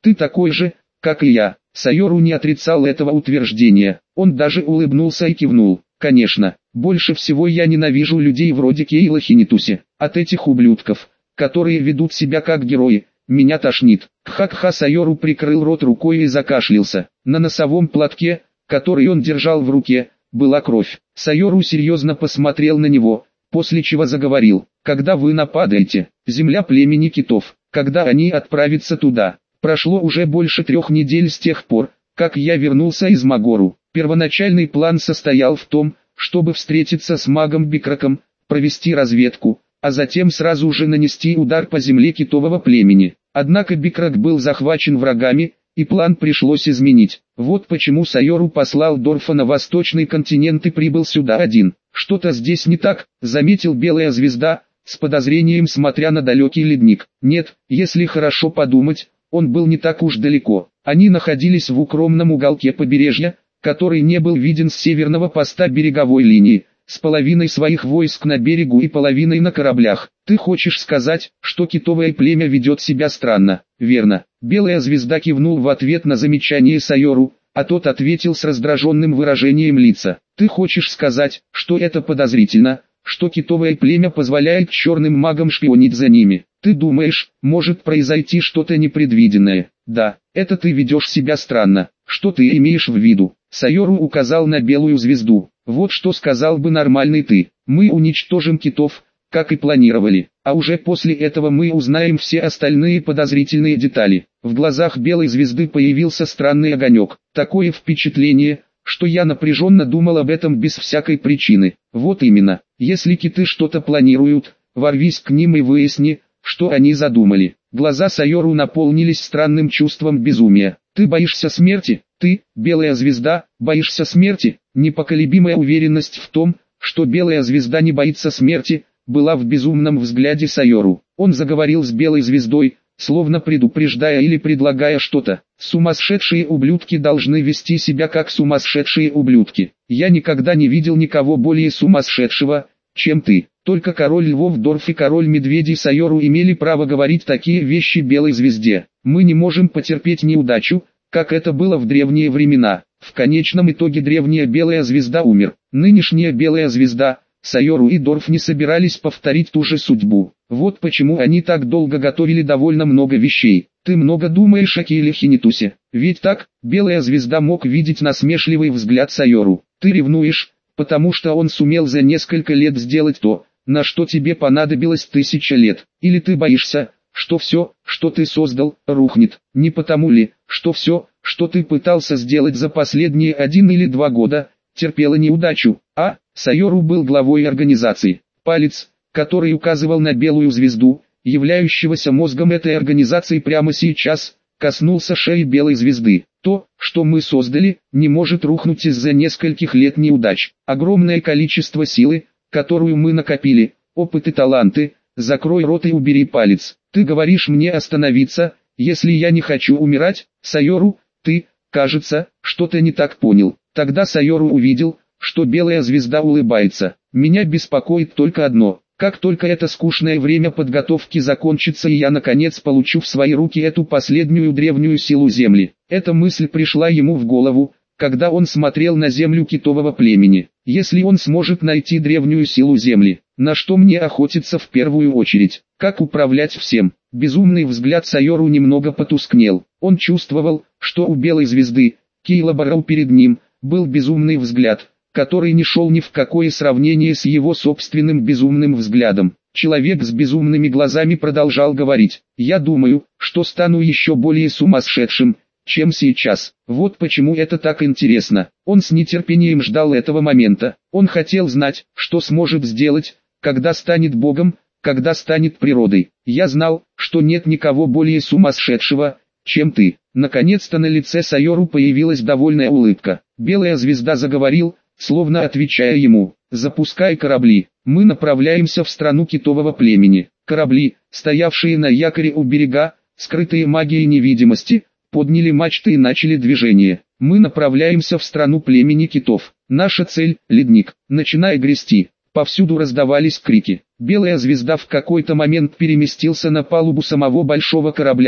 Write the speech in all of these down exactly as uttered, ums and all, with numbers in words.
Ты такой же, как и я. Сайору не отрицал этого утверждения. Он даже улыбнулся и кивнул. Конечно, больше всего я ненавижу людей вроде Кейла Хинитуси. От этих ублюдков, которые ведут себя как герои, меня тошнит. Хакха Сайору прикрыл рот рукой и закашлялся. На носовом платке, который он держал в руке, была кровь. Сайору серьезно посмотрел на него, после чего заговорил. Когда вы нападаете, земля племени китов, когда они отправятся туда? Прошло уже больше трех недель с тех пор, как я вернулся из Магору. Первоначальный план состоял в том, чтобы встретиться с магом Бикраком, провести разведку, а затем сразу же нанести удар по земле китового племени. Однако Бикрак был захвачен врагами, и план пришлось изменить. Вот почему Сайору послал Дорфа на восточный континент и прибыл сюда один. Что-то здесь не так, заметил Белая Звезда, с подозрением смотря на далекий ледник. Нет, если хорошо подумать, он был не так уж далеко. Они находились в укромном уголке побережья, который не был виден с северного поста береговой линии, с половиной своих войск на берегу и половиной на кораблях. Ты хочешь сказать, что китовое племя ведет себя странно, верно? Белая Звезда кивнул в ответ на замечание Сайору, а тот ответил с раздраженным выражением лица. Ты хочешь сказать, что это подозрительно, что китовое племя позволяет черным магам шпионить за ними? Ты думаешь, может произойти что-то непредвиденное? Да, это ты ведешь себя странно. Что ты имеешь в виду? Сайору указал на Белую Звезду. Вот что сказал бы нормальный ты. Мы уничтожим китов, как и планировали, а уже после этого мы узнаем все остальные подозрительные детали. В глазах Белой Звезды появился странный огонек. Такое впечатление, что я напряженно думал об этом без всякой причины. Вот именно, если киты что-то планируют, ворвись к ним и выясни, что они задумали. Глаза Сайору наполнились странным чувством безумия. Ты боишься смерти? Ты, Белая Звезда, боишься смерти? Непоколебимая уверенность в том, что Белая Звезда не боится смерти, была в безумном взгляде Сайору. Он заговорил с Белой Звездой, словно предупреждая или предлагая что-то. Сумасшедшие ублюдки должны вести себя как сумасшедшие ублюдки. Я никогда не видел никого более сумасшедшего, чем ты. Только король львов Дорф и король медведей Сайору имели право говорить такие вещи Белой Звезде. Мы не можем потерпеть неудачу, как это было в древние времена. В конечном итоге древняя Белая Звезда умер. Нынешняя Белая Звезда, Сайору и Дорф не собирались повторить ту же судьбу. Вот почему они так долго готовили довольно много вещей. Ты много думаешь о Кейле Хинитусе. Ведь так, Белая Звезда мог видеть насмешливый взгляд Сайору. Ты ревнуешь, потому что он сумел за несколько лет сделать то, на что тебе понадобилось тысяча лет. Или ты боишься, что все, что ты создал, рухнет. Не потому ли, что все, что ты пытался сделать за последние один или два года, терпело неудачу? А, Сайору был главой организации. Палец, который указывал на Белую Звезду, являющегося мозгом этой организации прямо сейчас, коснулся шеи Белой Звезды. То, что мы создали, не может рухнуть из-за нескольких лет неудач. Огромное количество силы, которую мы накопили, опыт и таланты, закрой рот и убери палец. Ты говоришь мне остановиться, если я не хочу умирать? Сайору, ты, кажется, что-то не так понял. Тогда Сайору увидел, что Белая Звезда улыбается. Меня беспокоит только одно. Как только это скучное время подготовки закончится и я наконец получу в свои руки эту последнюю древнюю силу Земли. Эта мысль пришла ему в голову, когда он смотрел на землю китового племени. Если он сможет найти древнюю силу Земли, на что мне охотиться в первую очередь? Как управлять всем? Безумный взгляд Сайору немного потускнел. Он чувствовал, что у Белой Звезды, Кейла Барроу перед ним, был безумный взгляд, который не шел ни в какое сравнение с его собственным безумным взглядом. Человек с безумными глазами продолжал говорить: «Я думаю, что стану еще более сумасшедшим, чем сейчас. Вот почему это так интересно». Он с нетерпением ждал этого момента. Он хотел знать, что сможет сделать, когда станет Богом, когда станет природой. «Я знал, что нет никого более сумасшедшего, чем ты». Наконец-то на лице Сайору появилась довольная улыбка. Белая Звезда заговорил, словно отвечая ему: «Запускай корабли, мы направляемся в страну китового племени». Корабли, стоявшие на якоре у берега, скрытые магией невидимости, подняли мачты и начали движение. «Мы направляемся в страну племени китов. Наша цель – ледник. Начинай грести». Повсюду раздавались крики. Белая Звезда в какой-то момент переместился на палубу самого большого корабля,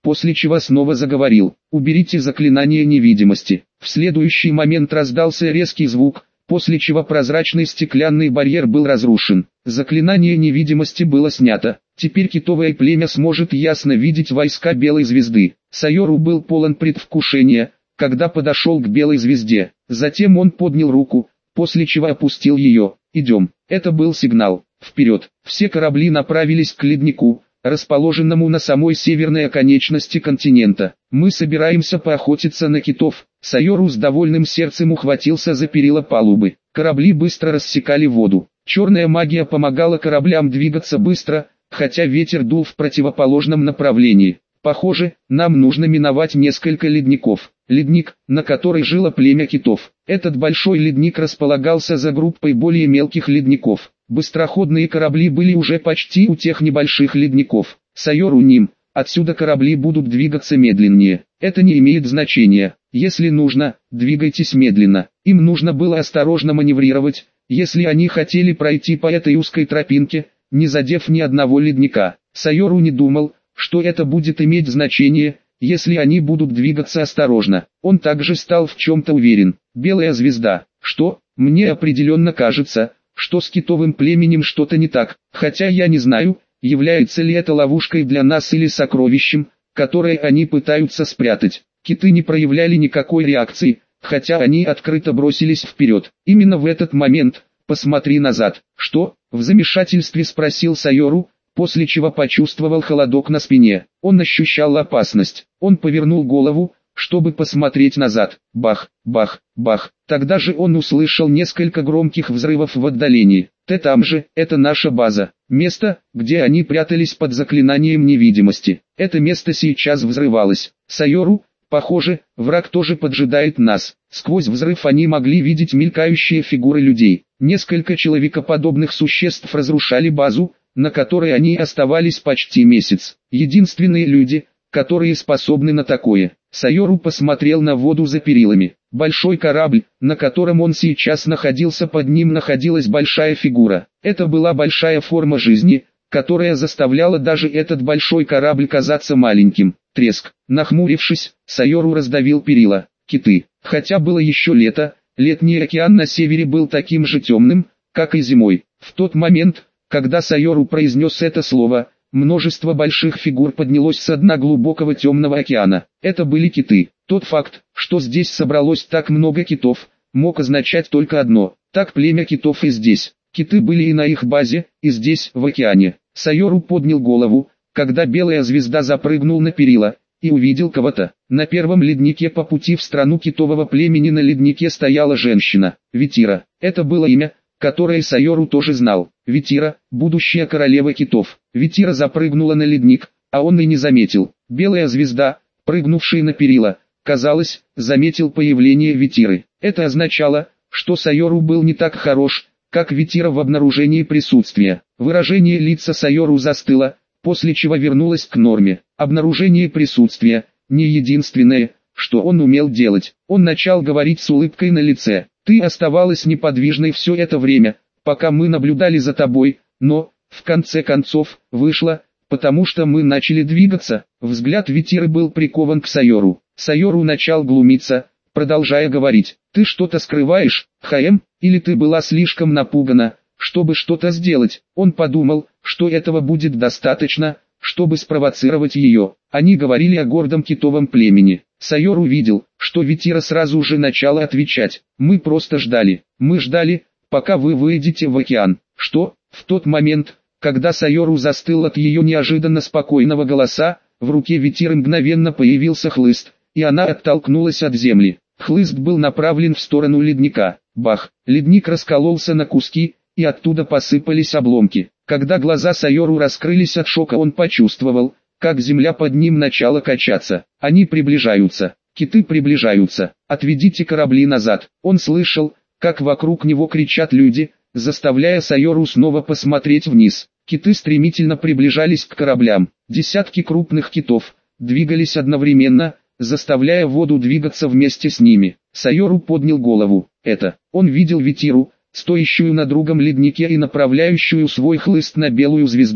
после чего снова заговорил: «Уберите заклинание невидимости». В следующий момент раздался резкий звук, после чего прозрачный стеклянный барьер был разрушен. Заклинание невидимости было снято. Теперь китовое племя сможет ясно видеть войска Белой Звезды. Сайору был полон предвкушения, когда подошел к Белой Звезде. Затем он поднял руку, после чего опустил ее. «Идем». Это был сигнал. Вперед. Все корабли направились к леднику, расположенному на самой северной оконечности континента. «Мы собираемся поохотиться на китов». Сайору с довольным сердцем ухватился за перила палубы. Корабли быстро рассекали воду. Черная магия помогала кораблям двигаться быстро, хотя ветер дул в противоположном направлении. «Похоже, нам нужно миновать несколько ледников». Ледник, на который жило племя китов. Этот большой ледник располагался за группой более мелких ледников. Быстроходные корабли были уже почти у тех небольших ледников. Сайору Ним, отсюда корабли будут двигаться медленнее. Это не имеет значения. Если нужно, двигайтесь медленно. Им нужно было осторожно маневрировать, если они хотели пройти по этой узкой тропинке, не задев ни одного ледника. Сайору не думал, что это будет иметь значение, если они будут двигаться осторожно. Он также стал в чем-то уверен. Белая звезда. Что? Мне определенно кажется, что с китовым племенем что-то не так, хотя я не знаю, является ли это ловушкой для нас или сокровищем, которое они пытаются спрятать. Киты не проявляли никакой реакции, хотя они открыто бросились вперед. Именно в этот момент: «Посмотри назад». «Что?» — в замешательстве спросил Сайору, после чего почувствовал холодок на спине. Он ощущал опасность. Он повернул голову, чтобы посмотреть назад. Бах, бах, бах. Тогда же он услышал несколько громких взрывов в отдалении. «Ты там же, это наша база. Место, где они прятались под заклинанием невидимости. Это место сейчас взрывалось. Сайору, похоже, враг тоже поджидает нас». Сквозь взрыв они могли видеть мелькающие фигуры людей. Несколько человекоподобных существ разрушали базу, на которой они оставались почти месяц. Единственные люди, которые способны на такое. Сайору посмотрел на воду за перилами. Большой корабль, на котором он сейчас находился, под ним находилась большая фигура. Это была большая форма жизни, которая заставляла даже этот большой корабль казаться маленьким. Треск. Нахмурившись, Сайору раздавил перила. Киты. Хотя было еще лето, летний океан на севере был таким же темным, как и зимой. В тот момент, когда Сайору произнес это слово, множество больших фигур поднялось с дна глубокого темного океана. Это были киты. Тот факт, что здесь собралось так много китов, мог означать только одно: так племя китов и здесь. Киты были и на их базе, и здесь, в океане. Сайору поднял голову, когда белая звезда запрыгнул на перила, и увидел кого-то. На первом леднике по пути в страну китового племени на леднике стояла женщина. Витира. Это было имя, которое Сайору тоже знал. Витира, будущая королева китов. Витира запрыгнула на ледник, а он и не заметил. Белая звезда, прыгнувшая на перила, казалось, заметил появление Витиры. Это означало, что Сайору был не так хорош, как Витира в обнаружении присутствия. Выражение лица Сайору застыло, после чего вернулось к норме. Обнаружение присутствия – не единственное, что он умел делать. Он начал говорить с улыбкой на лице. «Ты оставалась неподвижной все это время, пока мы наблюдали за тобой, но, в конце концов, вышла, потому что мы начали двигаться». Взгляд Витиры был прикован к Сайору. Сайору начал глумиться, продолжая говорить: «Ты что-то скрываешь, Хаэм, или ты была слишком напугана, чтобы что-то сделать?» Он подумал, что этого будет достаточно, чтобы спровоцировать ее. Они говорили о гордом китовом племени. Сайору видел, что Витира сразу же начала отвечать: «Мы просто ждали. Мы ждали, пока вы выйдете в океан». Что? В тот момент, когда Сайору застыл от ее неожиданно спокойного голоса, в руке Витиры мгновенно появился хлыст, и она оттолкнулась от земли. Хлыст был направлен в сторону ледника. Бах! Ледник раскололся на куски, и оттуда посыпались обломки. Когда глаза Сайору раскрылись от шока, он почувствовал, как земля под ним начала качаться. Они приближаются. Киты приближаются. «Отведите корабли назад». Он слышал, как вокруг него кричат люди, заставляя Сайору снова посмотреть вниз. Киты стремительно приближались к кораблям. Десятки крупных китов двигались одновременно, заставляя воду двигаться вместе с ними. Сайору поднял голову. Это, он видел Витиру, стоящую на другом леднике и направляющую свой хлыст на белую звезду.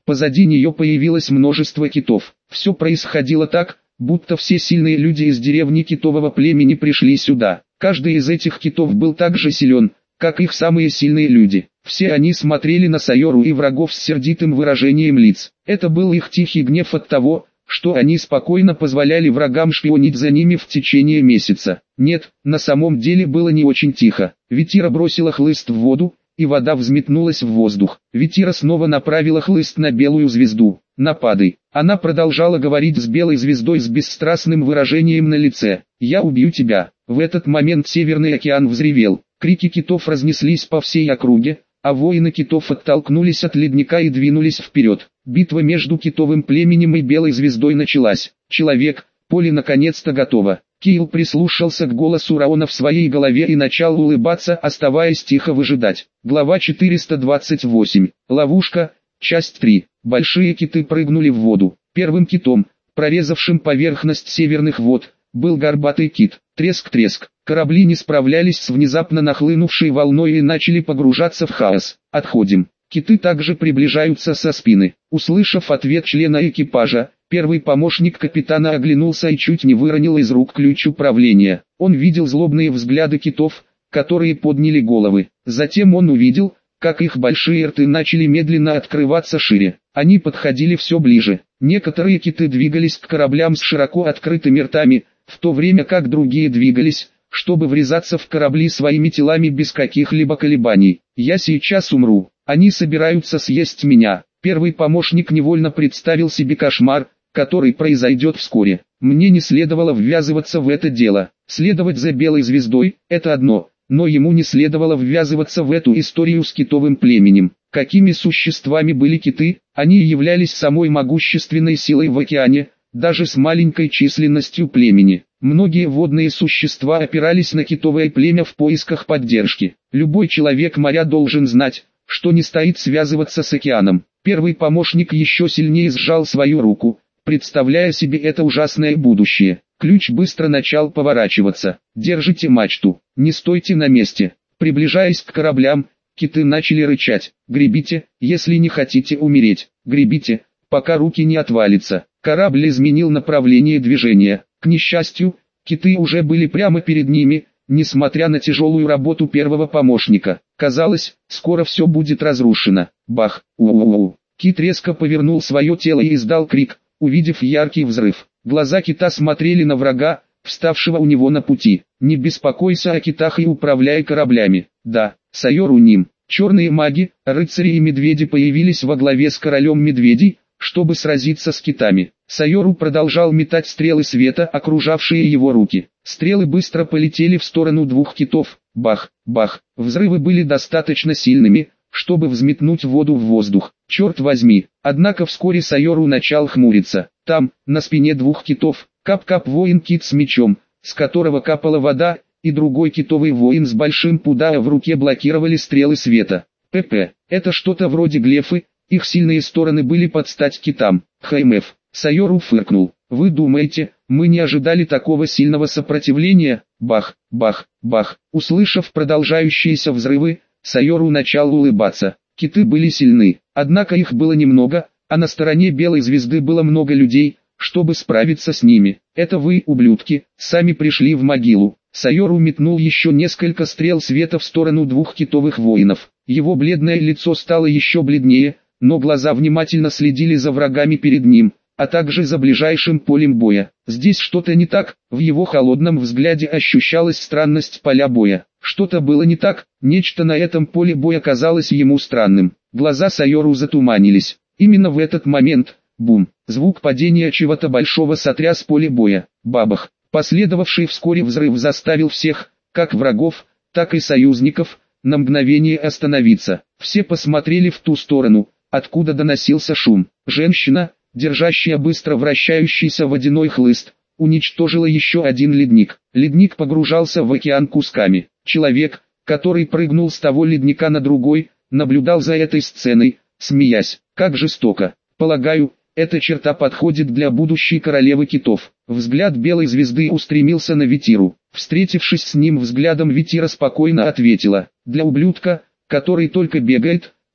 Позади нее появилось множество китов. Все происходило так, будто все сильные люди из деревни китового племени пришли сюда. Каждый из этих китов был так же силен, как их самые сильные люди. Все они смотрели на Сайору и врагов с сердитым выражением лиц. Это был их тихий гнев от того, что они спокойно позволяли врагам шпионить за ними в течение месяца. Нет, на самом деле было не очень тихо. Витира бросила хлыст в воду, и вода взметнулась в воздух. Витира снова направила хлыст на белую звезду. «Нападай». Она продолжала говорить с белой звездой с бесстрастным выражением на лице. «Я убью тебя». В этот момент Северный океан взревел. Крики китов разнеслись по всей округе, а воины китов оттолкнулись от ледника и двинулись вперед. Битва между китовым племенем и белой звездой началась. «Человек, поле наконец-то готово». Киил прислушался к голосу Раона в своей голове и начал улыбаться, оставаясь тихо выжидать. Глава четыреста двадцать восемь. Ловушка. Часть три. Большие киты прыгнули в воду. Первым китом, прорезавшим поверхность северных вод, был горбатый кит. Треск-треск. Корабли не справлялись с внезапно нахлынувшей волной и начали погружаться в хаос. «Отходим». Киты также приближаются со спины. Услышав ответ члена экипажа, первый помощник капитана оглянулся и чуть не выронил из рук ключ управления. Он видел злобные взгляды китов, которые подняли головы. Затем он увидел, как их большие рты начали медленно открываться шире. Они подходили все ближе. Некоторые киты двигались к кораблям с широко открытыми ртами, в то время как другие двигались, чтобы врезаться в корабли своими телами без каких-либо колебаний. «Я сейчас умру. Они собираются съесть меня». Первый помощник невольно представил себе кошмар, который произойдет вскоре. Мне не следовало ввязываться в это дело. Следовать за белой звездой – это одно, но ему не следовало ввязываться в эту историю с китовым племенем. Какими существами были киты? Они являлись самой могущественной силой в океане, даже с маленькой численностью племени. Многие водные существа опирались на китовое племя в поисках поддержки. Любой человек моря должен знать, что не стоит связываться с океаном. Первый помощник еще сильнее сжал свою руку, представляя себе это ужасное будущее. Ключ быстро начал поворачиваться. «Держите мачту, не стойте на месте». Приближаясь к кораблям, киты начали рычать. «Гребите, если не хотите умереть. Гребите, пока руки не отвалятся». Корабль изменил направление движения. К несчастью, киты уже были прямо перед ними, несмотря на тяжелую работу первого помощника. Казалось, скоро все будет разрушено. Бах! У-у-у! Кит резко повернул свое тело и издал крик, увидев яркий взрыв. Глаза кита смотрели на врага, вставшего у него на пути. «Не беспокойся о китах и управляй кораблями». Да, Сайору Ним. Черные маги, рыцари и медведи появились во главе с королем медведей, чтобы сразиться с китами. Сайору продолжал метать стрелы света, окружавшие его руки. Стрелы быстро полетели в сторону двух китов. Бах, бах. Взрывы были достаточно сильными, чтобы взметнуть воду в воздух. Черт возьми. Однако вскоре Сайору начал хмуриться. Там, на спине двух китов, кап-кап воин-кит с мечом, с которого капала вода, и другой китовый воин с большим пудаа в руке блокировали стрелы света. ПП. Это что-то вроде глефы. Их сильные стороны были под стать китам. ХМФ. Сайору фыркнул. «Вы думаете, мы не ожидали такого сильного сопротивления?» Бах, бах, бах. Услышав продолжающиеся взрывы, Сайору начал улыбаться. Киты были сильны, однако их было немного, а на стороне белой звезды было много людей, чтобы справиться с ними. «Это вы, ублюдки, сами пришли в могилу». Сайору метнул еще несколько стрел света в сторону двух китовых воинов. Его бледное лицо стало еще бледнее, но глаза внимательно следили за врагами перед ним, а также за ближайшим полем боя. Здесь что-то не так, в его холодном взгляде ощущалась странность поля боя. Что-то было не так, нечто на этом поле боя казалось ему странным. Глаза Сайору затуманились. Именно в этот момент, бум, звук падения чего-то большого сотряс поле боя. Бабах. Последовавший вскоре взрыв заставил всех, как врагов, так и союзников, на мгновение остановиться. Все посмотрели в ту сторону, откуда доносился шум. Женщина, держащая быстро вращающийся водяной хлыст, уничтожила еще один ледник. Ледник погружался в океан кусками. Человек, который прыгнул с того ледника на другой, наблюдал за этой сценой, смеясь. Как жестоко. Полагаю, эта черта подходит для будущей королевы китов. Взгляд белой звезды устремился на Витиру. Встретившись с ним взглядом, Витира спокойно ответила: «Для ублюдка, который только бегает,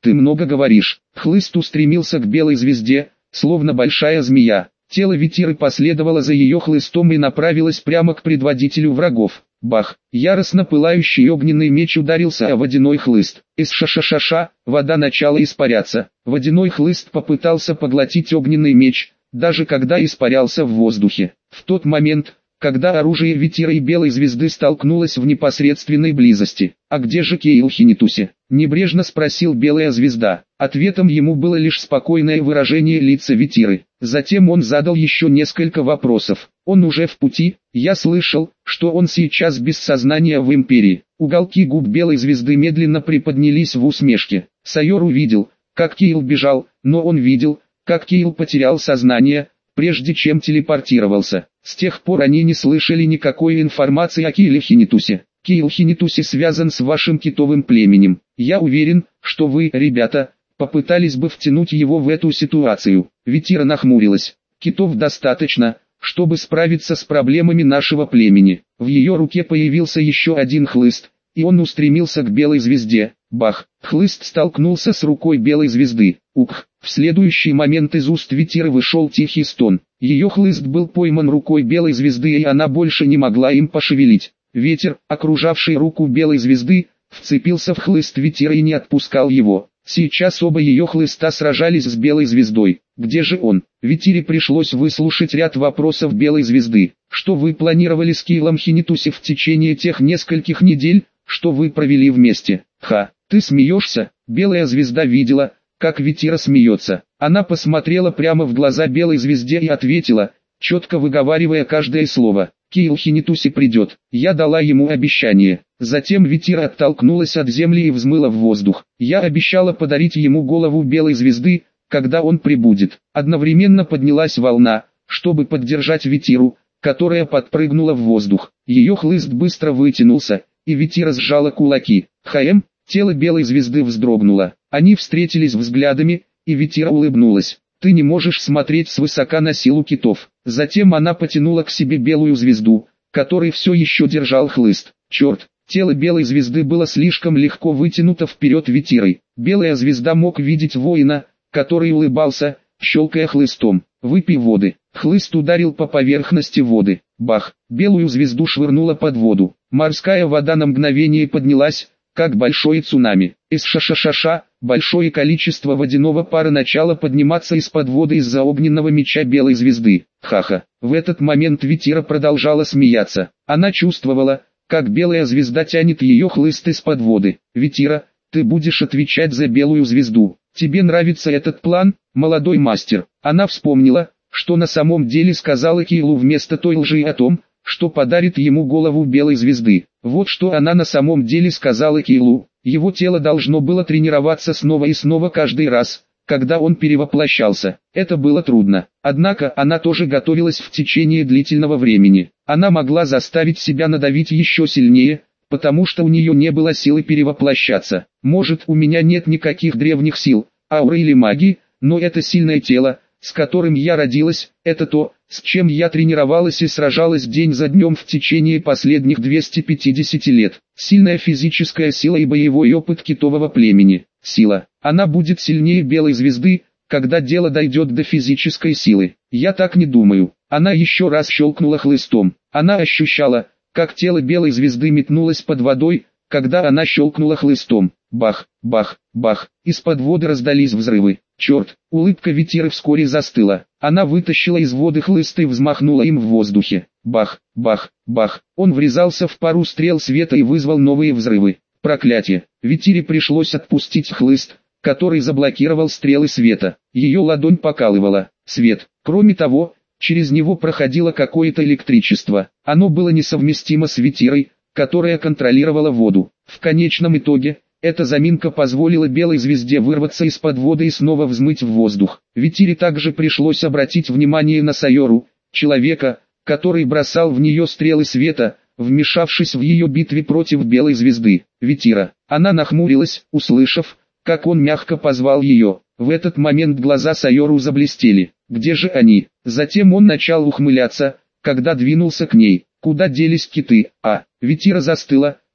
ты много говоришь. Хлыст устремился к белой звезде, словно большая змея. Тело Витиры последовало за ее хлыстом и направилось прямо к предводителю врагов. Бах! Яростно пылающий огненный меч ударился о водяной хлыст. Из ша-ша-ша-ша, вода начала испаряться. Водяной хлыст попытался поглотить огненный меч, даже когда испарялся в воздухе. В тот момент, когда оружие Витиры и белой звезды столкнулось в непосредственной близости. «А где же Кейл Хинитуси?» – небрежно спросил белая звезда. Ответом ему было лишь спокойное выражение лица Витиры. Затем он задал еще несколько вопросов. «Он уже в пути? Я слышал, что он сейчас без сознания в Империи». Уголки губ белой звезды медленно приподнялись в усмешке. Сайор увидел, как Кейл бежал, но он видел, как Кейл потерял сознание, прежде чем телепортировался. С тех пор они не слышали никакой информации о Кейле Хинитусе. Кейл Хинитуси связан с вашим китовым племенем. Я уверен, что вы, ребята, попытались бы втянуть его в эту ситуацию. Витира нахмурилась. Китов достаточно, чтобы справиться с проблемами нашего племени. В ее руке появился еще один хлыст, и он устремился к белой звезде. Бах! Хлыст столкнулся с рукой белой звезды. Ух! В следующий момент из уст Витиры вышел тихий стон. Ее хлыст был пойман рукой белой звезды, и она больше не могла им пошевелить. Ветер, окружавший руку белой звезды, вцепился в хлыст Витиры и не отпускал его. Сейчас оба ее хлыста сражались с белой звездой. Где же он? Витире пришлось выслушать ряд вопросов белой звезды. Что вы планировали с Кейлом Хинитуси в течение тех нескольких недель, что вы провели вместе? Ха, ты смеешься? Белая звезда видела, как Витира смеется. Она посмотрела прямо в глаза белой звезде и ответила, четко выговаривая каждое слово. Кейл Хинитуси придет. Я дала ему обещание. Затем Витира оттолкнулась от земли и взмыла в воздух. Я обещала подарить ему голову белой звезды, когда он прибудет. Одновременно поднялась волна, чтобы поддержать Витиру, которая подпрыгнула в воздух. Ее хлыст быстро вытянулся, и Витира сжала кулаки. Хаэм, тело белой звезды вздрогнуло. Они встретились взглядами, и Витира улыбнулась. Ты не можешь смотреть свысока на силу китов. Затем она потянула к себе белую звезду, который все еще держал хлыст. Черт, тело белой звезды было слишком легко вытянуто вперед Витирой. Белая звезда мог видеть воина, который улыбался, щелкая хлыстом. Выпей воды. Хлыст ударил по поверхности воды. Бах! Белую звезду швырнуло под воду. Морская вода на мгновение поднялась, как большое цунами. Из ша-ша-ша-ша, большое количество водяного пара начало подниматься из-под воды из-за огненного меча белой звезды. Ха-ха. В этот момент Витира продолжала смеяться. Она чувствовала, как белая звезда тянет ее хлыст из-под воды. Витира, ты будешь отвечать за белую звезду. Тебе нравится этот план, молодой мастер? Она вспомнила, что на самом деле сказала Кейлу вместо той лжи о том, что подарит ему голову белой звезды. Вот что она на самом деле сказала Кейлу. Его тело должно было тренироваться снова и снова каждый раз, когда он перевоплощался. Это было трудно. Однако она тоже готовилась в течение длительного времени. Она могла заставить себя надавить еще сильнее, потому что у нее не было силы перевоплощаться. Может, у меня нет никаких древних сил, ауры или магии, но это сильное тело, с которым я родилась, это то, с чем я тренировалась и сражалась день за днем в течение последних двухсот пятидесяти лет. Сильная физическая сила и боевой опыт китового племени. Сила. Она будет сильнее белой звезды, когда дело дойдет до физической силы. Я так не думаю. Она еще раз щелкнула хлыстом. Она ощущала, как тело белой звезды метнулось под водой, когда она щелкнула хлыстом. Бах, бах, бах. Из-под воды раздались взрывы. Черт, улыбка Витиры вскоре застыла. Она вытащила из воды хлыст и взмахнула им в воздухе. Бах, бах, бах. Он врезался в пару стрел света и вызвал новые взрывы. Проклятие. Витире пришлось отпустить хлыст, который заблокировал стрелы света. Ее ладонь покалывала. Свет. Кроме того, через него проходило какое-то электричество. Оно было несовместимо с Витирой, которая контролировала воду. В конечном итоге, эта заминка позволила белой звезде вырваться из-под воды и снова взмыть в воздух. Витире также пришлось обратить внимание на Сайору, человека, который бросал в нее стрелы света, вмешавшись в ее битве против белой звезды. Витира. Она нахмурилась, услышав, как он мягко позвал ее. В этот момент глаза Сайору заблестели. Где же они? Затем он начал ухмыляться, когда двинулся к ней. Куда делись киты? А, Витира застыла,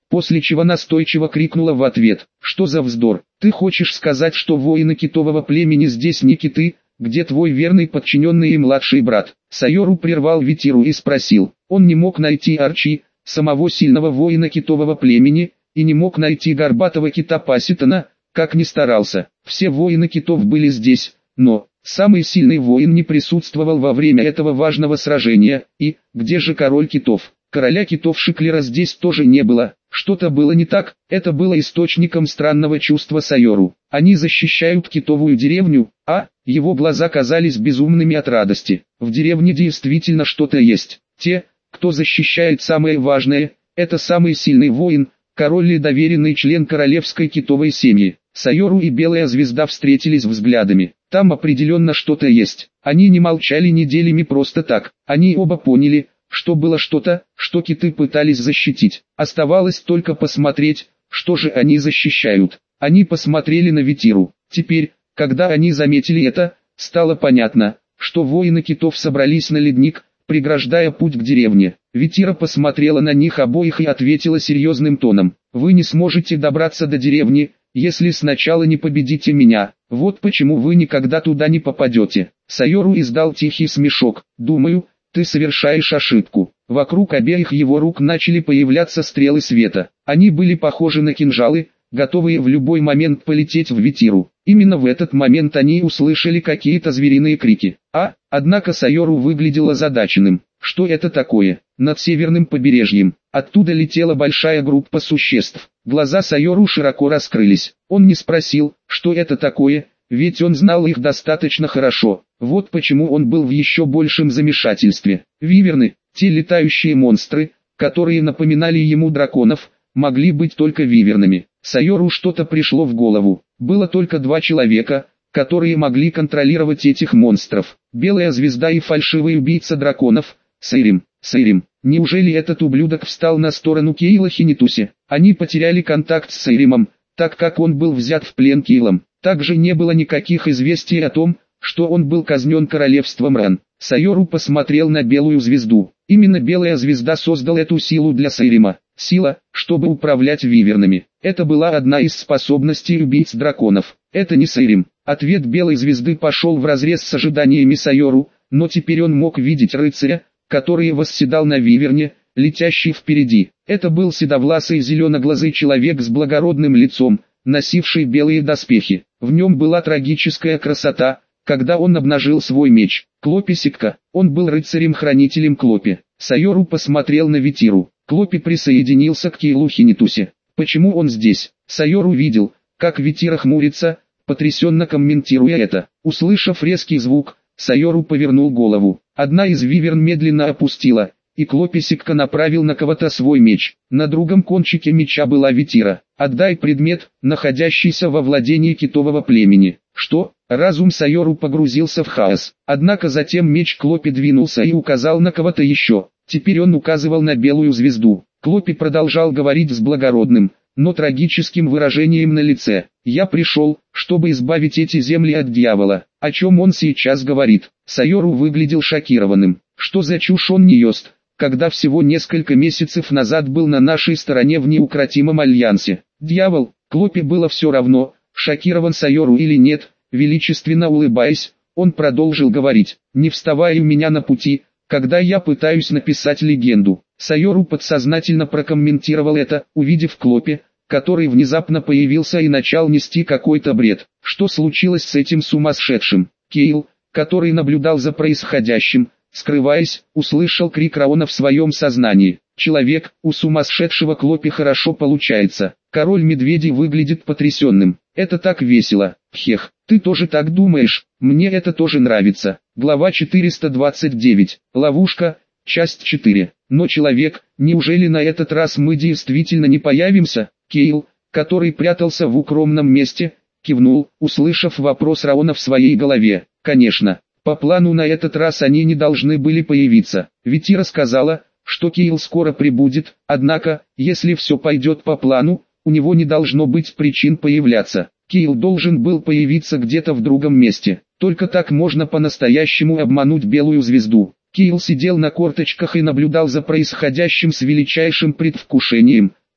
после чего настойчиво крикнула в ответ: «Что за вздор? Ты хочешь сказать, что воины китового племени здесь не киты? Где твой верный подчиненный и младший брат?» Сайору прервал Витиру и спросил. Он не мог найти Арчи, самого сильного воина китового племени, и не мог найти горбатого кита Паситона, как ни старался. Все воины китов были здесь, но самый сильный воин не присутствовал во время этого важного сражения. И где же король китов? Короля китов Шиклера здесь тоже не было. Что-то было не так, это было источником странного чувства Сайору. Они защищают китовую деревню, а его глаза казались безумными от радости. В деревне действительно что-то есть. Те, кто защищает самое важное, это самый сильный воин, король и доверенный член королевской китовой семьи. Сайору и Белая Звезда встретились взглядами. Там определенно что-то есть. Они не молчали неделями просто так. Они оба поняли, что было что-то, что киты пытались защитить. Оставалось только посмотреть, что же они защищают. Они посмотрели на Витиру. Теперь, когда они заметили это, стало понятно, что воины китов собрались на ледник, преграждая путь к деревне. Витира посмотрела на них обоих и ответила серьезным тоном: «Вы не сможете добраться до деревни, если сначала не победите меня. Вот почему вы никогда туда не попадете». Сайору издал тихий смешок. «Думаю, ты совершаешь ошибку». Вокруг обеих его рук начали появляться стрелы света. Они были похожи на кинжалы, готовые в любой момент полететь в Витиру. Именно в этот момент они услышали какие-то звериные крики. А, однако Сайору выглядел озадаченным. Что это такое? Над северным побережьем. Оттуда летела большая группа существ. Глаза Сайору широко раскрылись. Он не спросил, что это такое, ведь он знал их достаточно хорошо. Вот почему он был в еще большем замешательстве. Виверны, те летающие монстры, которые напоминали ему драконов, могли быть только вивернами. Сайору что-то пришло в голову. Было только два человека, которые могли контролировать этих монстров. Белая Звезда и фальшивый убийца драконов, Сейрим. Сейрим. Неужели этот ублюдок встал на сторону Кейла Хинитуси? Они потеряли контакт с Сейримом, так как он был взят в плен Кейлом. Также не было никаких известий о том, что он был казнен королевством Ран. Сайору посмотрел на Белую Звезду. Именно Белая Звезда создал эту силу для Сейрима. Сила, чтобы управлять вивернами. Это была одна из способностей убийц драконов. Это не Сейрим. Ответ Белой Звезды пошел вразрез с ожиданиями Сайору, но теперь он мог видеть рыцаря, который восседал на виверне, летящий впереди. Это был седовласый зеленоглазый человек с благородным лицом, носивший белые доспехи. В нем была трагическая красота, когда он обнажил свой меч. Клопи Сикка. Он был рыцарем-хранителем Клопи. Сайору посмотрел на Витиру. Клопи присоединился к Кейлу Хинитуси. Почему он здесь? Сайору видел, как Витира хмурится, потрясенно комментируя это. Услышав резкий звук, Сайору повернул голову. Одна из виверн медленно опустила, и Клопи Сикка направил на кого-то свой меч. На другом кончике меча была Витира. «Отдай предмет, находящийся во владении китового племени». Что? Разум Сайору погрузился в хаос. Однако затем меч Клопи двинулся и указал на кого-то еще. Теперь он указывал на Белую Звезду. Клопи продолжал говорить с благородным, но трагическим выражением на лице. «Я пришел, чтобы избавить эти земли от дьявола». О чем он сейчас говорит? Сайору выглядел шокированным. Что за чушь он нест, когда всего несколько месяцев назад был на нашей стороне в неукротимом альянсе? Дьявол, Клопи было все равно, шокирован Сайору или нет. Величественно улыбаясь, он продолжил говорить: «Не вставай у меня на пути, когда я пытаюсь написать легенду». Сайору подсознательно прокомментировал это, увидев Клопи, который внезапно появился и начал нести какой-то бред. Что случилось с этим сумасшедшим? Кейл, который наблюдал за происходящим, скрываясь, услышал крик Раона в своем сознании. «Человек, у сумасшедшего Клопи хорошо получается». Король медведей выглядит потрясенным. «Это так весело. Хех, ты тоже так думаешь? Мне это тоже нравится». Глава четыреста двадцать девять. Ловушка. Часть четыре. Но человек, неужели на этот раз мы действительно не появимся? Кейл, который прятался в укромном месте, кивнул, услышав вопрос Раона в своей голове. Конечно, по плану на этот раз они не должны были появиться. Витира сказала, что Кейл скоро прибудет, однако, если все пойдет по плану, у него не должно быть причин появляться. Кейл должен был появиться где-то в другом месте. Только так можно по-настоящему обмануть Белую Звезду. Кейл сидел на корточках и наблюдал за происходящим с величайшим предвкушением,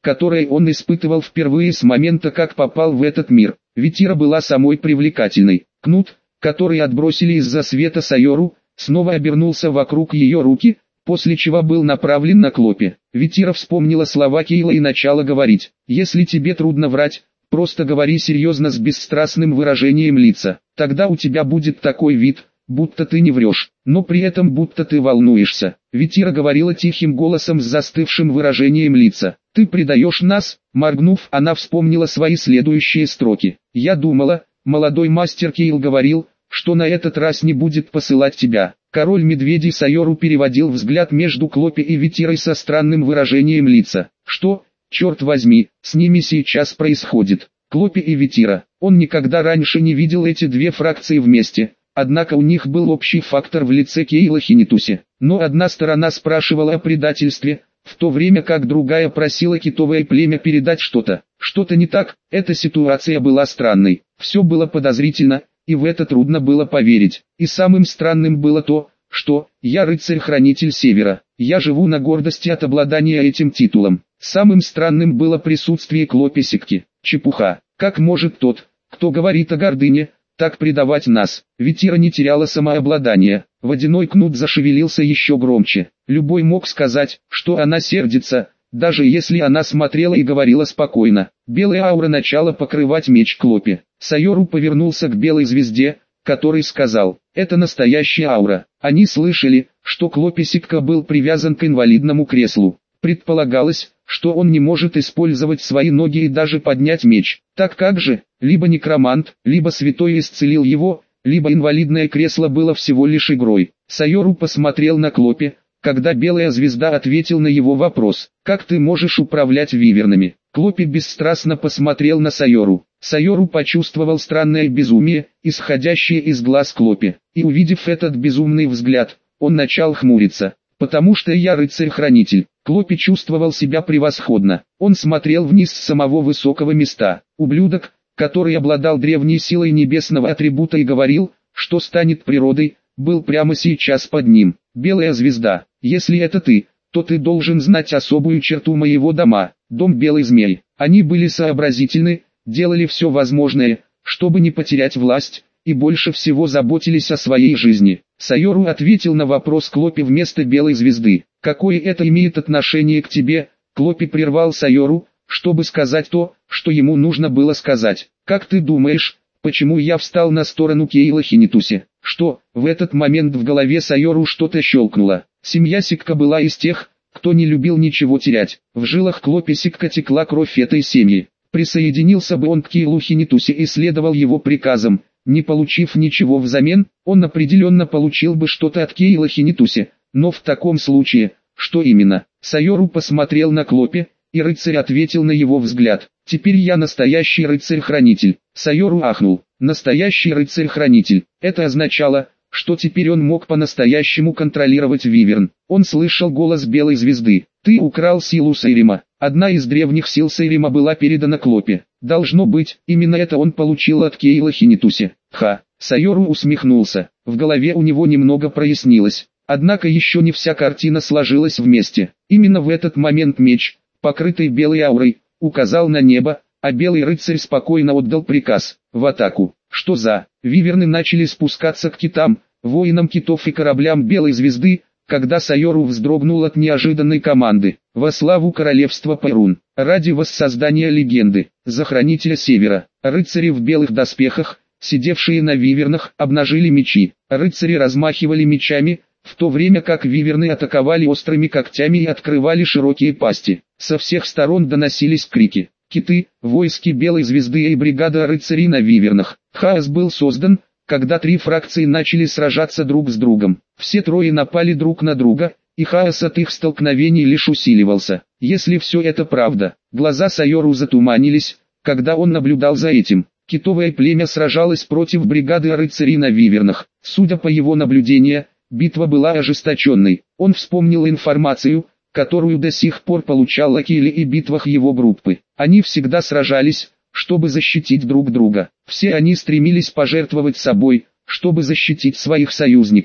которое он испытывал впервые с момента, как попал в этот мир. Витира была самой привлекательной. Кнут, который отбросили из-за света Сайору, снова обернулся вокруг ее руки, после чего был направлен на Клопи. Витира вспомнила слова Кейла и начала говорить: «Если тебе трудно врать, просто говори серьезно с бесстрастным выражением лица. Тогда у тебя будет такой вид, будто ты не врешь, но при этом будто ты волнуешься». Витира говорила тихим голосом с застывшим выражением лица. «Ты предаешь нас?» Моргнув, она вспомнила свои следующие строки. «Я думала, молодой мастер Кейл говорил, что на этот раз не будет посылать тебя». Король медведей Сайору переводил взгляд между Клопи и Витирой со странным выражением лица. «Что, черт возьми, с ними сейчас происходит?» Клопи и Витира. Он никогда раньше не видел эти две фракции вместе, однако у них был общий фактор в лице Кейла Хинитуси. Но одна сторона спрашивала о предательстве, в то время как другая просила китовое племя передать что-то. Что-то не так, эта ситуация была странной, все было подозрительно, и в это трудно было поверить. И самым странным было то, что «я рыцарь-хранитель Севера, я живу на гордости от обладания этим титулом». Самым странным было присутствие Клопи Сикки. Чепуха. Как может тот, кто говорит о гордыне, так предавать нас? Витира не теряла самообладание. Водяной кнут зашевелился еще громче. Любой мог сказать, что она сердится, даже если она смотрела и говорила спокойно. Белая аура начала покрывать меч Клопи. Сайору повернулся к белой звезде, который сказал: «Это настоящая аура». Они слышали, что Клопи Сикка был привязан к инвалидному креслу. Предполагалось, что он не может использовать свои ноги и даже поднять меч. Так как же, либо некромант, либо святой исцелил его, либо инвалидное кресло было всего лишь игрой. Сайору посмотрел на Клопи, когда белая звезда ответил на его вопрос: «Как ты можешь управлять вивернами?» Клопи бесстрастно посмотрел на Сайору. Сайору почувствовал странное безумие, исходящее из глаз Клопи, и увидев этот безумный взгляд, он начал хмуриться. «Потому что я рыцарь-хранитель». Клопи чувствовал себя превосходно. Он смотрел вниз с самого высокого места. Ублюдок, который обладал древней силой небесного атрибута и говорил, что станет природой, был прямо сейчас под ним. «Белая звезда, если это ты, то ты должен знать особую черту моего дома, дом Белой Змеи». Они были сообразительны, делали все возможное, чтобы не потерять власть, и больше всего заботились о своей жизни. Сайору ответил на вопрос Клопи вместо белой звезды. «Какое это имеет отношение к тебе?» Клопи прервал Сайору, чтобы сказать то, что ему нужно было сказать. «Как ты думаешь, почему я встал на сторону Кейла Хинитуси?» Что, в этот момент в голове Сайору что-то щелкнуло. Семья Сикка была из тех, кто не любил ничего терять. В жилах Клопи Сикка текла кровь этой семьи. Присоединился бы он к Кейлу Хинитуси и следовал его приказам, не получив ничего взамен, он определенно получил бы что-то от Кейла Хинитуси, но в таком случае, что именно? Сайору посмотрел на Клопи, и рыцарь ответил на его взгляд. «Теперь я настоящий рыцарь-хранитель». Сайору ахнул. Настоящий рыцарь-хранитель. Это означало, что теперь он мог по-настоящему контролировать Виверн. Он слышал голос Белой Звезды. «Ты украл силу Сейрима». Одна из древних сил Сейрима была передана Клопи. Должно быть, именно это он получил от Кейла Хинитуси. Ха. Сайору усмехнулся. В голове у него немного прояснилось. Однако еще не вся картина сложилась вместе. Именно в этот момент меч, покрытый белой аурой, указал на небо, а белый рыцарь спокойно отдал приказ: в атаку. Что за? Виверны начали спускаться к китам, воинам китов и кораблям Белой Звезды, когда Сайору вздрогнул от неожиданной команды. Во славу королевства Перун, ради воссоздания легенды, за хранителя Севера. Рыцари в белых доспехах, сидевшие на вивернах, обнажили мечи. Рыцари размахивали мечами, в то время как виверны атаковали острыми когтями и открывали широкие пасти. Со всех сторон доносились крики. Киты, войски Белой Звезды и бригада рыцарей на вивернах. Хаос был создан, когда три фракции начали сражаться друг с другом. Все трое напали друг на друга, и хаос от их столкновений лишь усиливался. Если все это правда, глаза Сайору затуманились, когда он наблюдал за этим. Китовое племя сражалось против бригады рыцарей на вивернах. Судя по его наблюдениям, битва была ожесточенной. Он вспомнил информацию, которую до сих пор получал о Кейле и битвах его группы. Они всегда сражались, чтобы защитить друг друга. Все они стремились пожертвовать собой, чтобы защитить своих союзников.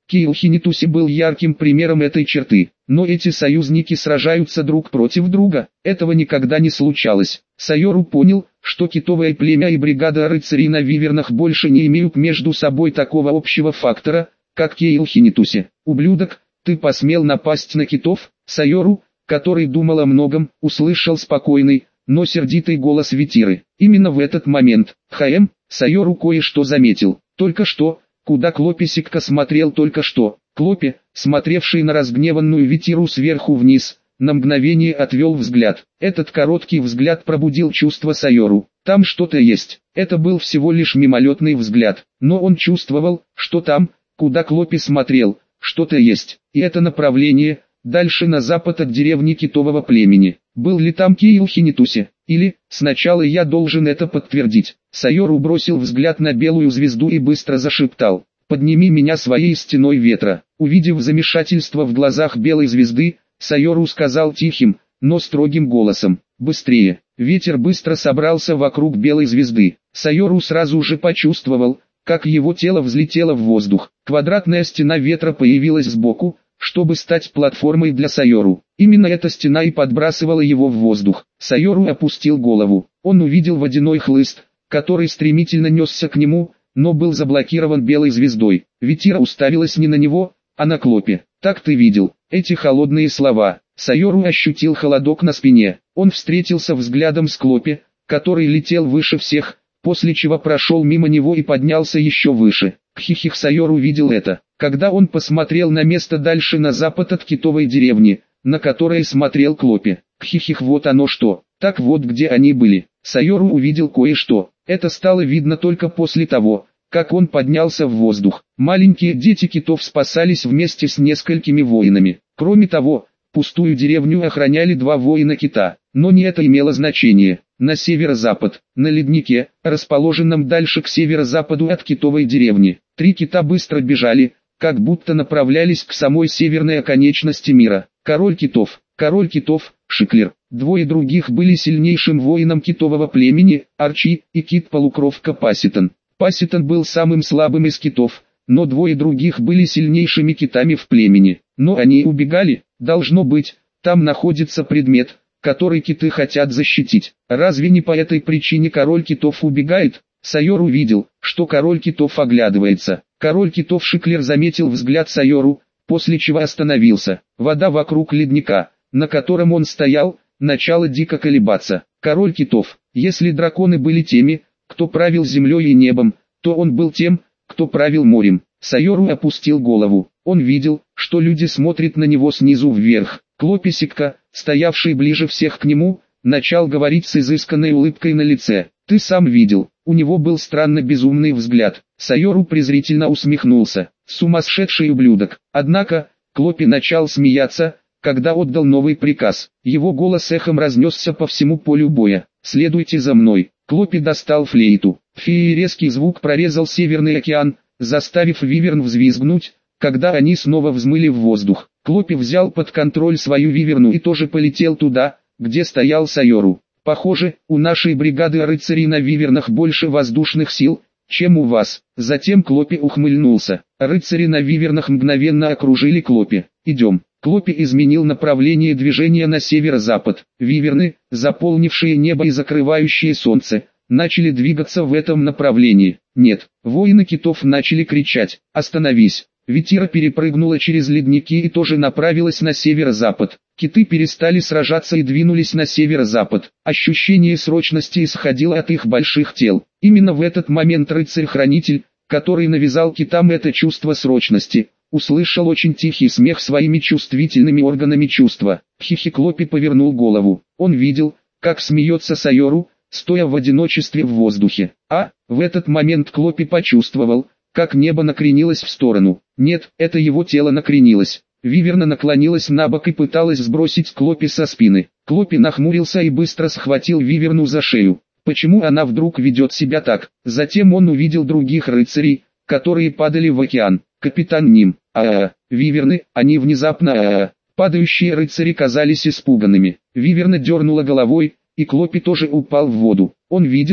Кейлхинитуси был ярким примером этой черты. Но эти союзники сражаются друг против друга. Этого никогда не случалось. Сайору понял, что китовое племя и бригада рыцарей на вивернах больше не имеют между собой такого общего фактора, как Кейлхинитуси. «Ублюдок, ты посмел напасть на китов?» Сайору, который думал о многом, услышал спокойный, но сердитый голос Витиры. Именно в этот момент, ХМ, Сайору кое-что заметил. Только что, куда Клопи Сикка смотрел только что. Клопи, смотревший на разгневанную Витиру сверху вниз, на мгновение отвел взгляд. Этот короткий взгляд пробудил чувство Сайору. Там что-то есть. Это был всего лишь мимолетный взгляд, но он чувствовал, что там, куда Клопи смотрел, что-то есть. И это направление, дальше на запад от деревни китового племени. Был ли там Кейлхинитуси? Или, сначала я должен это подтвердить. Сайору бросил взгляд на белую звезду и быстро зашептал: «Подними меня своей стеной ветра». Увидев замешательство в глазах белой звезды, Сайору сказал тихим, но строгим голосом: «Быстрее». Ветер быстро собрался вокруг белой звезды. Сайору сразу же почувствовал, как его тело взлетело в воздух. Квадратная стена ветра появилась сбоку, чтобы стать платформой для Сайору. Именно эта стена и подбрасывала его в воздух. Сайору опустил голову. Он увидел водяной хлыст, который стремительно несся к нему, но был заблокирован белой звездой. Витира уставилась не на него, а на Клопи. «Так ты видел?» Эти холодные слова. Сайору ощутил холодок на спине. Он встретился взглядом с Клопи, который летел выше всех, после чего прошел мимо него и поднялся еще выше. Кхихих Сайору видел это, когда он посмотрел на место дальше на запад от китовой деревни, на которое смотрел Клопи. Кхихих, вот оно что. Так вот где они были. Сайору увидел кое-что. Это стало видно только после того, как он поднялся в воздух. Маленькие дети китов спасались вместе с несколькими воинами. Кроме того, пустую деревню охраняли два воина кита. Но не это имело значение. На северо-запад, на леднике, расположенном дальше к северо-западу от китовой деревни, три кита быстро бежали, как будто направлялись к самой северной оконечности мира. Король китов, король китов, Шиклер. Двое других были сильнейшим воином китового племени, Арчи и кит-полукровка Паситон. Паситон был самым слабым из китов, но двое других были сильнейшими китами в племени. Но они убегали, должно быть, там находится предмет, который киты хотят защитить. Разве не по этой причине король китов убегает? Сайору видел, что король китов оглядывается. Король китов Шиклер заметил взгляд Сайору, после чего остановился. Вода вокруг ледника, на котором он стоял, начала дико колебаться. Король китов, если драконы были теми, кто правил землей и небом, то он был тем, кто правил морем. Сайору опустил голову. Он видел, что люди смотрят на него снизу вверх. Клопи Сикка, стоявший ближе всех к нему, начал говорить с изысканной улыбкой на лице. «Ты сам видел». У него был странно безумный взгляд. Сайору презрительно усмехнулся. «Сумасшедший ублюдок». Однако, Клопи начал смеяться, когда отдал новый приказ. Его голос эхом разнесся по всему полю боя. «Следуйте за мной». Клопи достал флейту. Феерический звук прорезал Северный океан, заставив виверн взвизгнуть, когда они снова взмыли в воздух. Клопи взял под контроль свою виверну и тоже полетел туда, где стоял Сайору. «Похоже, у нашей бригады рыцарей на вивернах больше воздушных сил, чем у вас». Затем Клопи ухмыльнулся. Рыцари на вивернах мгновенно окружили Клопи. «Идем». Клопи изменил направление движения на северо-запад. Виверны, заполнившие небо и закрывающие солнце, начали двигаться в этом направлении. «Нет!» Воины китов начали кричать: «Остановись!» Витира перепрыгнула через ледники и тоже направилась на северо-запад. Киты перестали сражаться и двинулись на северо-запад. Ощущение срочности исходило от их больших тел. Именно в этот момент рыцарь-хранитель, который навязал китам это чувство срочности, услышал очень тихий смех своими чувствительными органами чувства. Хихи Клопи повернул голову. Он видел, как смеется Сайору, стоя в одиночестве в воздухе. А, в этот момент Клопи почувствовал, как небо накренилось в сторону. Нет, это его тело накренилось. Виверна наклонилась на бок и пыталась сбросить Клопи со спины. Клопи нахмурился и быстро схватил Виверну за шею. Почему она вдруг ведет себя так? Затем он увидел других рыцарей, которые падали в океан. Капитан Ним. А-а-а, виверны, они внезапно а-а-а. Падающие рыцари казались испуганными. Виверна дернула головой, и Клопи тоже упал в воду. Он видел,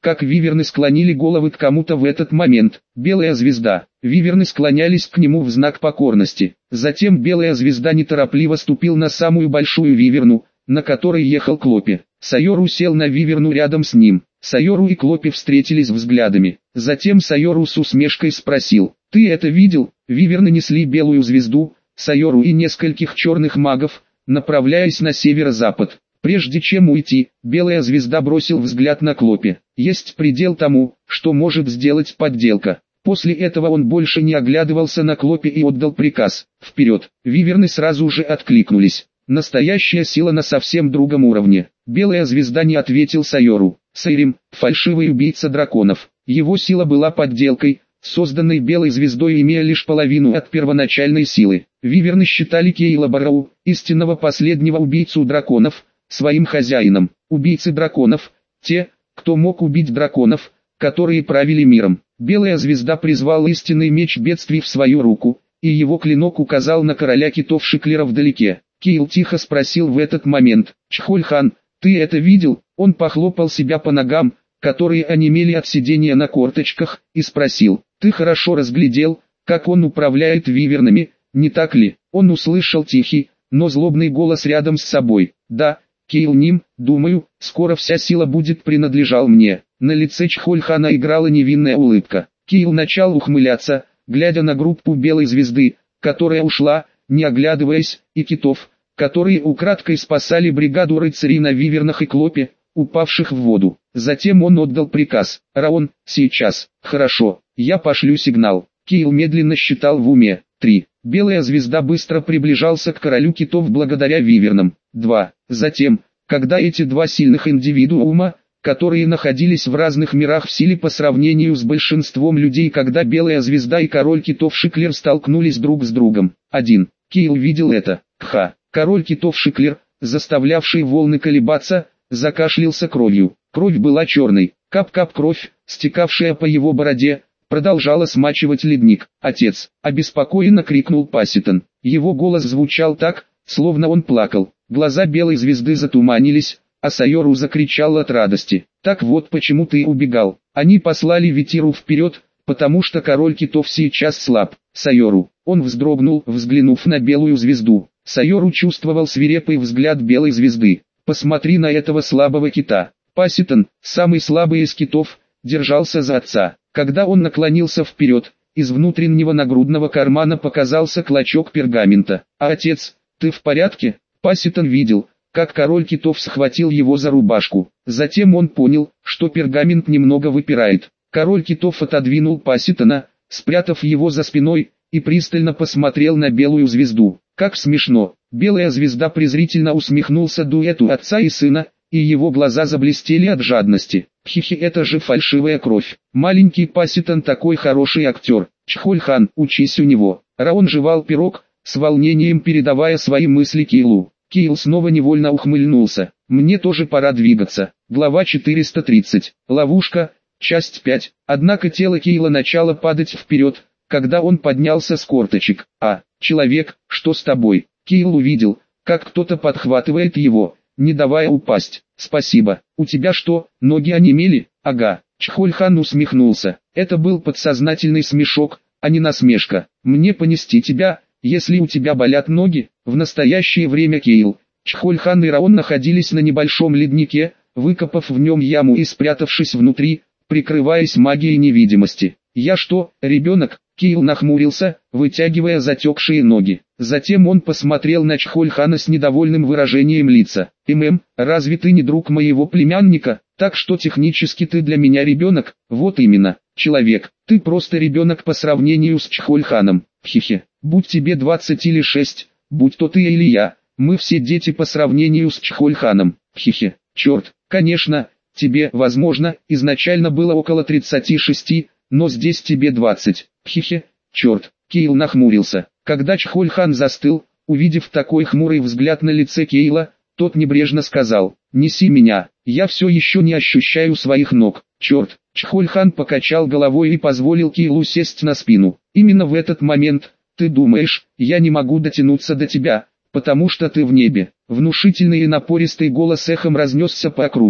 как виверны склонили головы к кому-то в этот момент. Белая звезда. Виверны склонялись к нему в знак покорности. Затем белая звезда неторопливо ступил на самую большую виверну, на которой ехал Клопи. Сайору сел на виверну рядом с ним. Сайору и Клопи встретились взглядами. Затем Сайору с усмешкой спросил: «Ты это видел?» Виверны несли белую звезду, Сайору и нескольких черных магов, направляясь на северо-запад. Прежде чем уйти, белая звезда бросил взгляд на Клопи. Есть предел тому, что может сделать подделка. После этого он больше не оглядывался на Клопи и отдал приказ: «Вперед!» Виверны сразу же откликнулись. Настоящая сила на совсем другом уровне. Белая звезда не ответил Сайору. Сейрим – фальшивый убийца драконов. Его сила была подделкой, созданной белой звездой, имея лишь половину от первоначальной силы. Виверны считали Кейла Барроу, истинного последнего убийцу драконов, своим хозяином. Убийцы драконов – те, кто мог убить драконов, которые правили миром. Белая звезда призвал истинный меч бедствий в свою руку, и его клинок указал на короля китов Шиклера вдалеке. Кейл тихо спросил в этот момент: «Чхоль-хан, ты это видел?» Он похлопал себя по ногам, которые онемели от сидения на корточках, и спросил: «Ты хорошо разглядел, как он управляет вивернами, не так ли?» Он услышал тихий, но злобный голос рядом с собой. «Да, Кейл Ним, думаю, скоро вся сила будет принадлежал мне». На лице Чхоль-хана играла невинная улыбка. Кейл начал ухмыляться, глядя на группу белой звезды, которая ушла, не оглядываясь, и китов, которые украдкой спасали бригаду рыцарей на вивернах и Клопи, упавших в воду. Затем он отдал приказ: «Раон, сейчас». «Хорошо, я пошлю сигнал». Кейл медленно считал в уме. Три. Белая звезда быстро приближался к королю китов благодаря вивернам. Два. Затем, когда эти два сильных индивидуума, которые находились в разных мирах в силе по сравнению с большинством людей, когда белая звезда и король китов Шиклер столкнулись друг с другом. Один. Кейл видел это. Кха. Король китов Шиклер, заставлявший волны колебаться, закашлялся кровью. Кровь была черной. Кап-кап кровь, стекавшая по его бороде, продолжала смачивать ледник. «Отец!» – обеспокоенно крикнул Пасситон. Его голос звучал так, словно он плакал. Глаза белой звезды затуманились, а Сайору закричал от радости. «Так вот почему ты убегал. Они послали Ветиру вперед, потому что король китов сейчас слаб». Сайору. Он вздрогнул, взглянув на белую звезду. Сайору чувствовал свирепый взгляд белой звезды. «Посмотри на этого слабого кита». Пасситон, самый слабый из китов, держался за отца. Когда он наклонился вперед, из внутреннего нагрудного кармана показался клочок пергамента. «А отец, ты в порядке?» Пасситон видел, как король китов схватил его за рубашку. Затем он понял, что пергамент немного выпирает. Король китов отодвинул Пасситона, спрятав его за спиной, и пристально посмотрел на белую звезду. «Как смешно!» Белая звезда презрительно усмехнулся дуэту отца и сына, и его глаза заблестели от жадности. «Хихи, это же фальшивая кровь. Маленький Пасситон такой хороший актер. Чхоль-хан, учись у него». Раон жевал пирог, с волнением передавая свои мысли Кейлу. Кейл снова невольно ухмыльнулся. «Мне тоже пора двигаться». Глава четыреста тридцать. Ловушка. Часть пять. Однако тело Кейла начало падать вперед, когда он поднялся с корточек. «А, человек, что с тобой?» Кейл увидел, как кто-то подхватывает его, не давая упасть. «Спасибо. У тебя что, ноги онемели?» «Ага». Чхоль-хан усмехнулся. Это был подсознательный смешок, а не насмешка. «Мне понести тебя, если у тебя болят ноги?» В настоящее время Кейл, Чхоль-хан и Раон находились на небольшом леднике, выкопав в нем яму и спрятавшись внутри, прикрываясь магией невидимости. «Я что, ребенок?» Кейл нахмурился, вытягивая затекшие ноги. Затем он посмотрел на Чхоль-хана с недовольным выражением лица. «ММ, разве ты не друг моего племянника? Так что технически ты для меня ребенок?» «Вот именно, человек, ты просто ребенок по сравнению с Чхоль-ханом. Хихе, будь тебе двадцать или шесть, будь то ты или я, мы все дети по сравнению с Чхоль-ханом. Хихе, черт, конечно, тебе, возможно, изначально было около тридцати шести, но здесь тебе двадцать. Хихе, черт». Кейл нахмурился. Когда Чхоль-хан застыл, увидев такой хмурый взгляд на лице Кейла, тот небрежно сказал: «Неси меня, я все еще не ощущаю своих ног». «Черт». Чхоль-хан покачал головой и позволил Кейлу сесть на спину. «Именно в этот момент, ты думаешь, я не могу дотянуться до тебя, потому что ты в небе». Внушительный и напористый голос эхом разнесся по округе.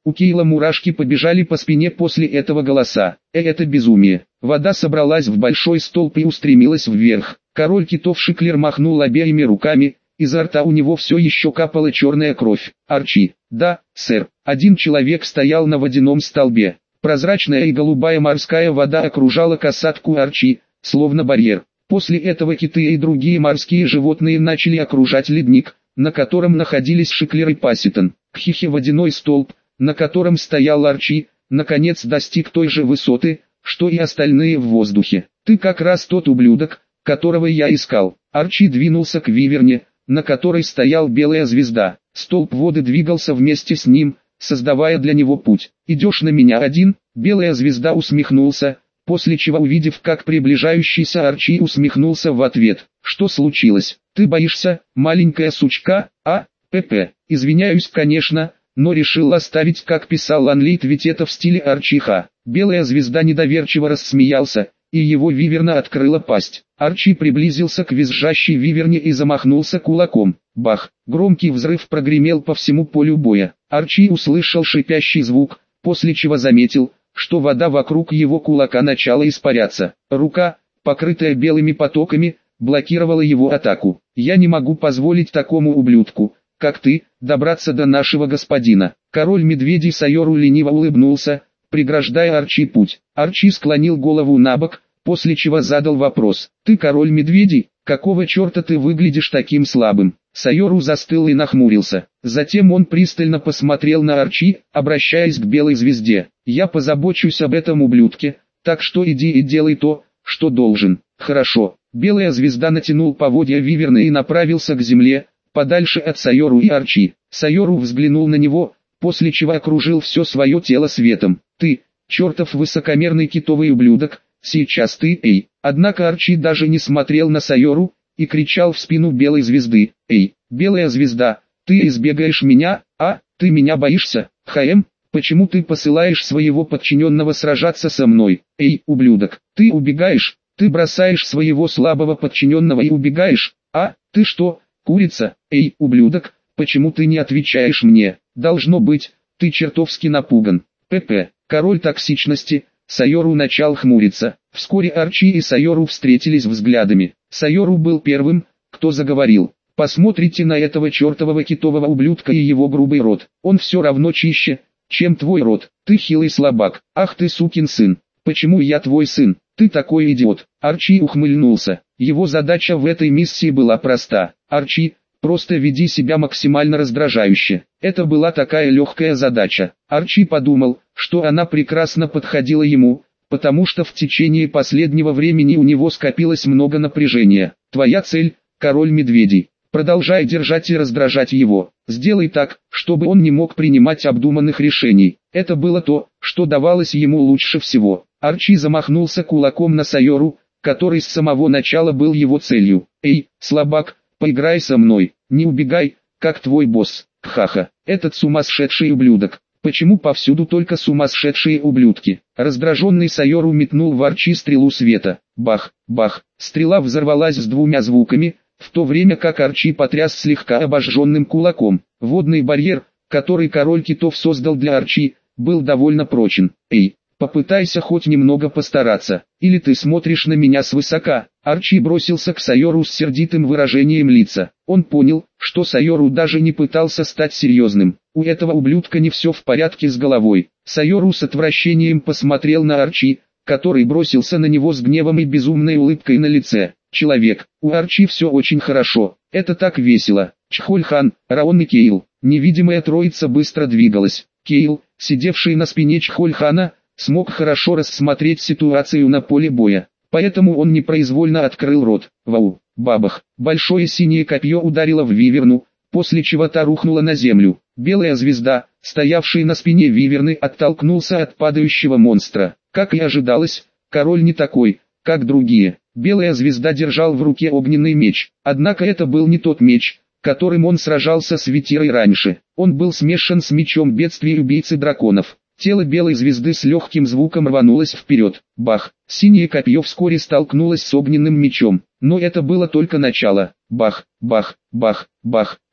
У Кейла мурашки побежали по спине после этого голоса. Э, это безумие. Вода собралась в большой столб и устремилась вверх. Король китов Шиклер махнул обеими руками, изо рта у него все еще капала черная кровь. Арчи. Да, сэр. Один человек стоял на водяном столбе. Прозрачная и голубая морская вода окружала касатку Арчи, словно барьер. После этого киты и другие морские животные начали окружать ледник, на котором находились Шиклер и Пасситон. Кхихи водяной столб, на котором стоял Арчи, наконец достиг той же высоты, что и остальные в воздухе. «Ты как раз тот ублюдок, которого я искал». Арчи двинулся к виверне, на которой стоял белая звезда. Столб воды двигался вместе с ним, создавая для него путь. «Идешь на меня один?» Белая звезда усмехнулся, после чего, увидев, как приближающийся Арчи, усмехнулся в ответ. «Что случилось? Ты боишься, маленькая сучка, а? ПП. Извиняюсь, конечно, но решил оставить, как писал Ланлейт, ведь это в стиле Арчиха». Белая звезда недоверчиво рассмеялся, и его виверна открыла пасть. Арчи приблизился к визжащей виверне и замахнулся кулаком. Бах! Громкий взрыв прогремел по всему полю боя. Арчи услышал шипящий звук, после чего заметил, что вода вокруг его кулака начала испаряться. Рука, покрытая белыми потоками, блокировала его атаку. «Я не могу позволить такому ублюдку, как ты, добраться до нашего господина». Король медведей Сайору лениво улыбнулся, преграждая Арчи путь. Арчи склонил голову набок, после чего задал вопрос. «Ты король медведей? Какого черта ты выглядишь таким слабым?» Сайору застыл и нахмурился. Затем он пристально посмотрел на Арчи, обращаясь к белой звезде. «Я позабочусь об этом ублюдке, так что иди и делай то, что должен». «Хорошо». Белая звезда натянул поводья виверны и направился к земле, подальше от Сайору и Арчи. Сайору взглянул на него, после чего окружил все свое тело светом. «Ты, чертов высокомерный китовый ублюдок, сейчас ты, эй!» Однако Арчи даже не смотрел на Сайору и кричал в спину белой звезды. «Эй, белая звезда, ты избегаешь меня, а? Ты меня боишься? ХМ, почему ты посылаешь своего подчиненного сражаться со мной? Эй, ублюдок, ты убегаешь, ты бросаешь своего слабого подчиненного и убегаешь, а? Ты что, курица? Эй, ублюдок, почему ты не отвечаешь мне? Должно быть, ты чертовски напуган». ПП. Король токсичности. Сайору начал хмуриться. Вскоре Арчи и Сайору встретились взглядами. Сайору был первым, кто заговорил. «Посмотрите на этого чертового китового ублюдка и его грубый рот. Он все равно чище, чем твой рот. Ты хилый слабак. Ах ты сукин сын. Почему я твой сын? Ты такой идиот». Арчи ухмыльнулся. Его задача в этой миссии была проста. «Арчи, просто веди себя максимально раздражающе». Это была такая легкая задача. Арчи подумал, что она прекрасно подходила ему, потому что в течение последнего времени у него скопилось много напряжения. «Твоя цель, король медведей. Продолжай держать и раздражать его. Сделай так, чтобы он не мог принимать обдуманных решений». Это было то, что давалось ему лучше всего. Арчи замахнулся кулаком на Сайору, который с самого начала был его целью. «Эй, слабак, поиграй со мной, не убегай, как твой босс». Ха-ха, этот сумасшедший ублюдок. Почему повсюду только сумасшедшие ублюдки? Раздраженный Сайору метнул в Арчи стрелу света. Бах, бах, стрела взорвалась с двумя звуками, в то время как Арчи потряс слегка обожженным кулаком. Водный барьер, который король китов создал для Арчи, был довольно прочен. «Эй, попытайся хоть немного постараться, или ты смотришь на меня свысока». Арчи бросился к Сайору с сердитым выражением лица. Он понял, что Сайору даже не пытался стать серьезным. У этого ублюдка не все в порядке с головой. Сайору с отвращением посмотрел на Арчи, который бросился на него с гневом и безумной улыбкой на лице. «Человек, у Арчи все очень хорошо, это так весело». Чхольхан, Раон и Кейл. Невидимая троица быстро двигалась. Кейл, сидевший на спине Чхольхана, смог хорошо рассмотреть ситуацию на поле боя. Поэтому он непроизвольно открыл рот. Вау, бабах, большое синее копье ударило в виверну, после чего та рухнула на землю. Белая звезда, стоявший на спине виверны, оттолкнулся от падающего монстра. Как и ожидалось, король не такой, как другие. Белая звезда держал в руке огненный меч. Однако это был не тот меч, которым он сражался с Ветирой раньше. Он был смешан с мечом бедствий убийцы драконов. Тело белой звезды с легким звуком рванулось вперед. Бах! Синее копье вскоре столкнулось с огненным мечом. Но это было только начало. Бах! Бах! Бах! Бах!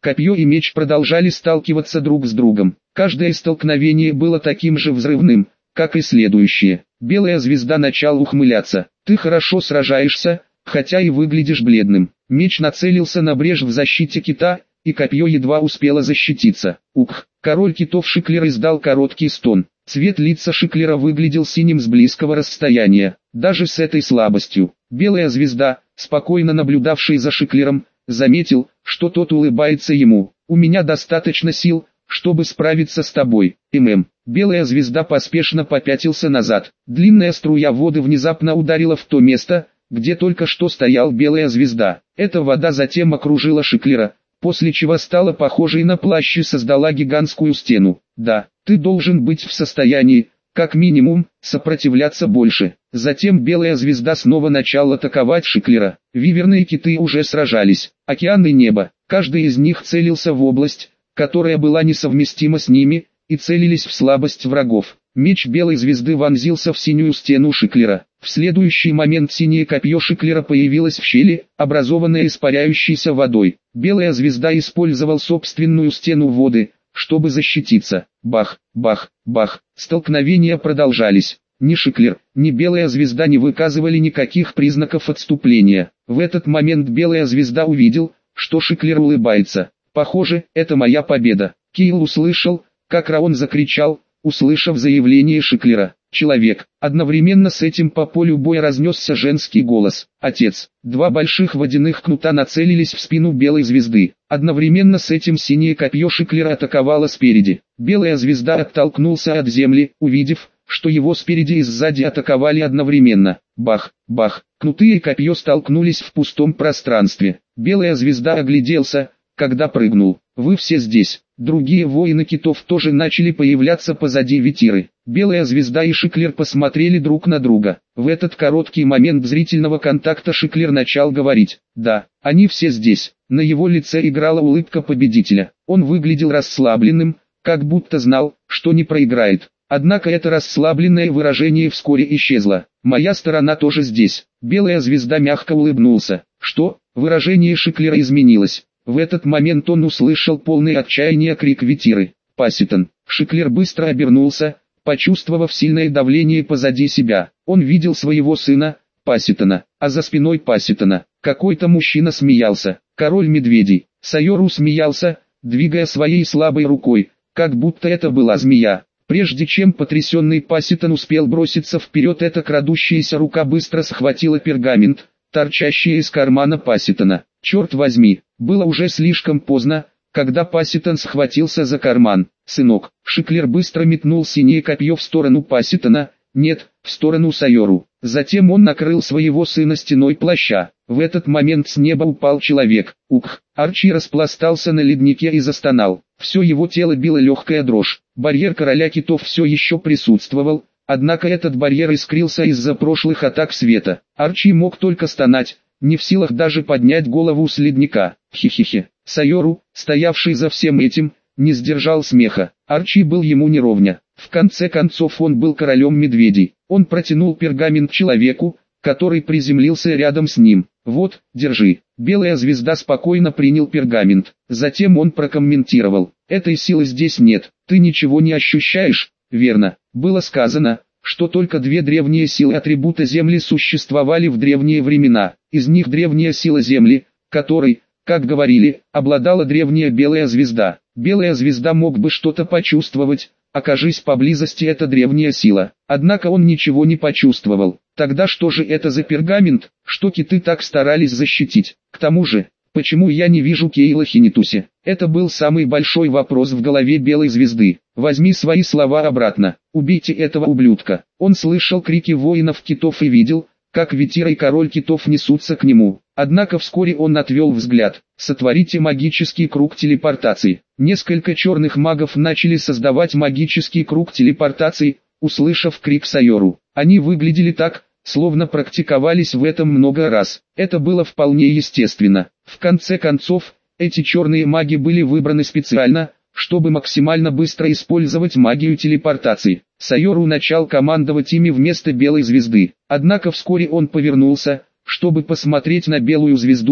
Копье и меч продолжали сталкиваться друг с другом. Каждое столкновение было таким же взрывным, как и следующее. Белая звезда начала ухмыляться. «Ты хорошо сражаешься, хотя и выглядишь бледным». Меч нацелился на брешь в защите кита, и копье едва успело защититься. Ух! Король китов Шиклер издал короткий стон. Цвет лица Шиклера выглядел синим с близкого расстояния. Даже с этой слабостью, белая звезда, спокойно наблюдавший за Шиклером, заметил, что тот улыбается ему. «У меня достаточно сил, чтобы справиться с тобой, ММ». Белая звезда поспешно попятился назад. Длинная струя воды внезапно ударила в то место, где только что стоял белая звезда. Эта вода затем окружила Шиклера, после чего стала похожей на плащ и создала гигантскую стену. «Да, ты должен быть в состоянии, как минимум, сопротивляться больше». Затем белая звезда снова начала атаковать Шиклера. Виверны и киты уже сражались. Океан и небо, каждый из них целился в область, которая была несовместима с ними, и целились в слабость врагов. Меч белой звезды вонзился в синюю стену Шиклера. В следующий момент синее копье Шиклера появилось в щели, образованной испаряющейся водой. Белая звезда использовал собственную стену воды, чтобы защититься. Бах, бах, бах. Столкновения продолжались. Ни Шиклер, ни белая звезда не выказывали никаких признаков отступления. В этот момент белая звезда увидел, что Шиклер улыбается. «Похоже, это моя победа». Кейл услышал, как Раон закричал, услышав заявление Шиклера. «Человек». Одновременно с этим по полю боя разнесся женский голос. «Отец». Два больших водяных кнута нацелились в спину белой звезды. Одновременно с этим синее копье Шиклера атаковало спереди. Белая звезда оттолкнулся от земли, увидев, что его спереди и сзади атаковали одновременно. Бах, бах. Кнуты и копье столкнулись в пустом пространстве. Белая звезда огляделся, когда прыгнул. «Вы все здесь». Другие воины китов тоже начали появляться позади Ветиры. Белая звезда и Шиклер посмотрели друг на друга. В этот короткий момент зрительного контакта Шиклер начал говорить. «Да, они все здесь». На его лице играла улыбка победителя. Он выглядел расслабленным, как будто знал, что не проиграет. Однако это расслабленное выражение вскоре исчезло. «Моя сторона тоже здесь». Белая звезда мягко улыбнулся. «Что?» Выражение Шиклера изменилось. В этот момент он услышал полный отчаяния крик Ветиры. «Пасситон!» Шиклер быстро обернулся, почувствовав сильное давление позади себя. Он видел своего сына, Пасситона, а за спиной Пасситона какой-то мужчина смеялся. Король медведей. Сайору смеялся, двигая своей слабой рукой, как будто это была змея. Прежде чем потрясенный Пасситон успел броситься вперед, эта крадущаяся рука быстро схватила пергамент, торчащий из кармана Пасситона. Черт возьми, было уже слишком поздно, когда Пасситон схватился за карман. «Сынок», Шиклер быстро метнул синее копье в сторону Пасситона, нет, в сторону Сайору. Затем он накрыл своего сына стеной плаща. В этот момент с неба упал человек. Ух, Арчи распластался на леднике и застонал. Все его тело била легкая дрожь. Барьер короля китов все еще присутствовал, однако этот барьер искрился из-за прошлых атак света. Арчи мог только стонать, не в силах даже поднять голову с ледника. Хи-хи-хи. Сайору, стоявший за всем этим, не сдержал смеха. Арчи был ему неровня. В конце концов он был королем медведей. Он протянул пергамент человеку, который приземлился рядом с ним. «Вот, держи». Белая звезда спокойно принял пергамент. Затем он прокомментировал. «Этой силы здесь нет. Ты ничего не ощущаешь?» «Верно. Было сказано, что только две древние силы атрибута Земли существовали в древние времена. Из них древняя сила Земли, которой, как говорили, обладала древняя белая звезда. Белая звезда мог бы что-то почувствовать, окажись поблизости эта древняя сила. Однако он ничего не почувствовал. Тогда что же это за пергамент, что киты так старались защитить? К тому же, почему я не вижу Кейла Хинитуси? Это был самый большой вопрос в голове белой звезды. Возьми свои слова обратно. Убейте этого ублюдка. Он слышал крики воинов китов и видел, как Ветира и король китов несутся к нему. Однако вскоре он отвел взгляд. Сотворите магический круг телепортации. Несколько черных магов начали создавать магический круг телепортации, услышав крик Сайору. Они выглядели так, словно практиковались в этом много раз. Это было вполне естественно. В конце концов, эти черные маги были выбраны специально, чтобы максимально быстро использовать магию телепортации. Сайору начал командовать ими вместо белой звезды. Однако вскоре он повернулся, чтобы посмотреть на белую звезду,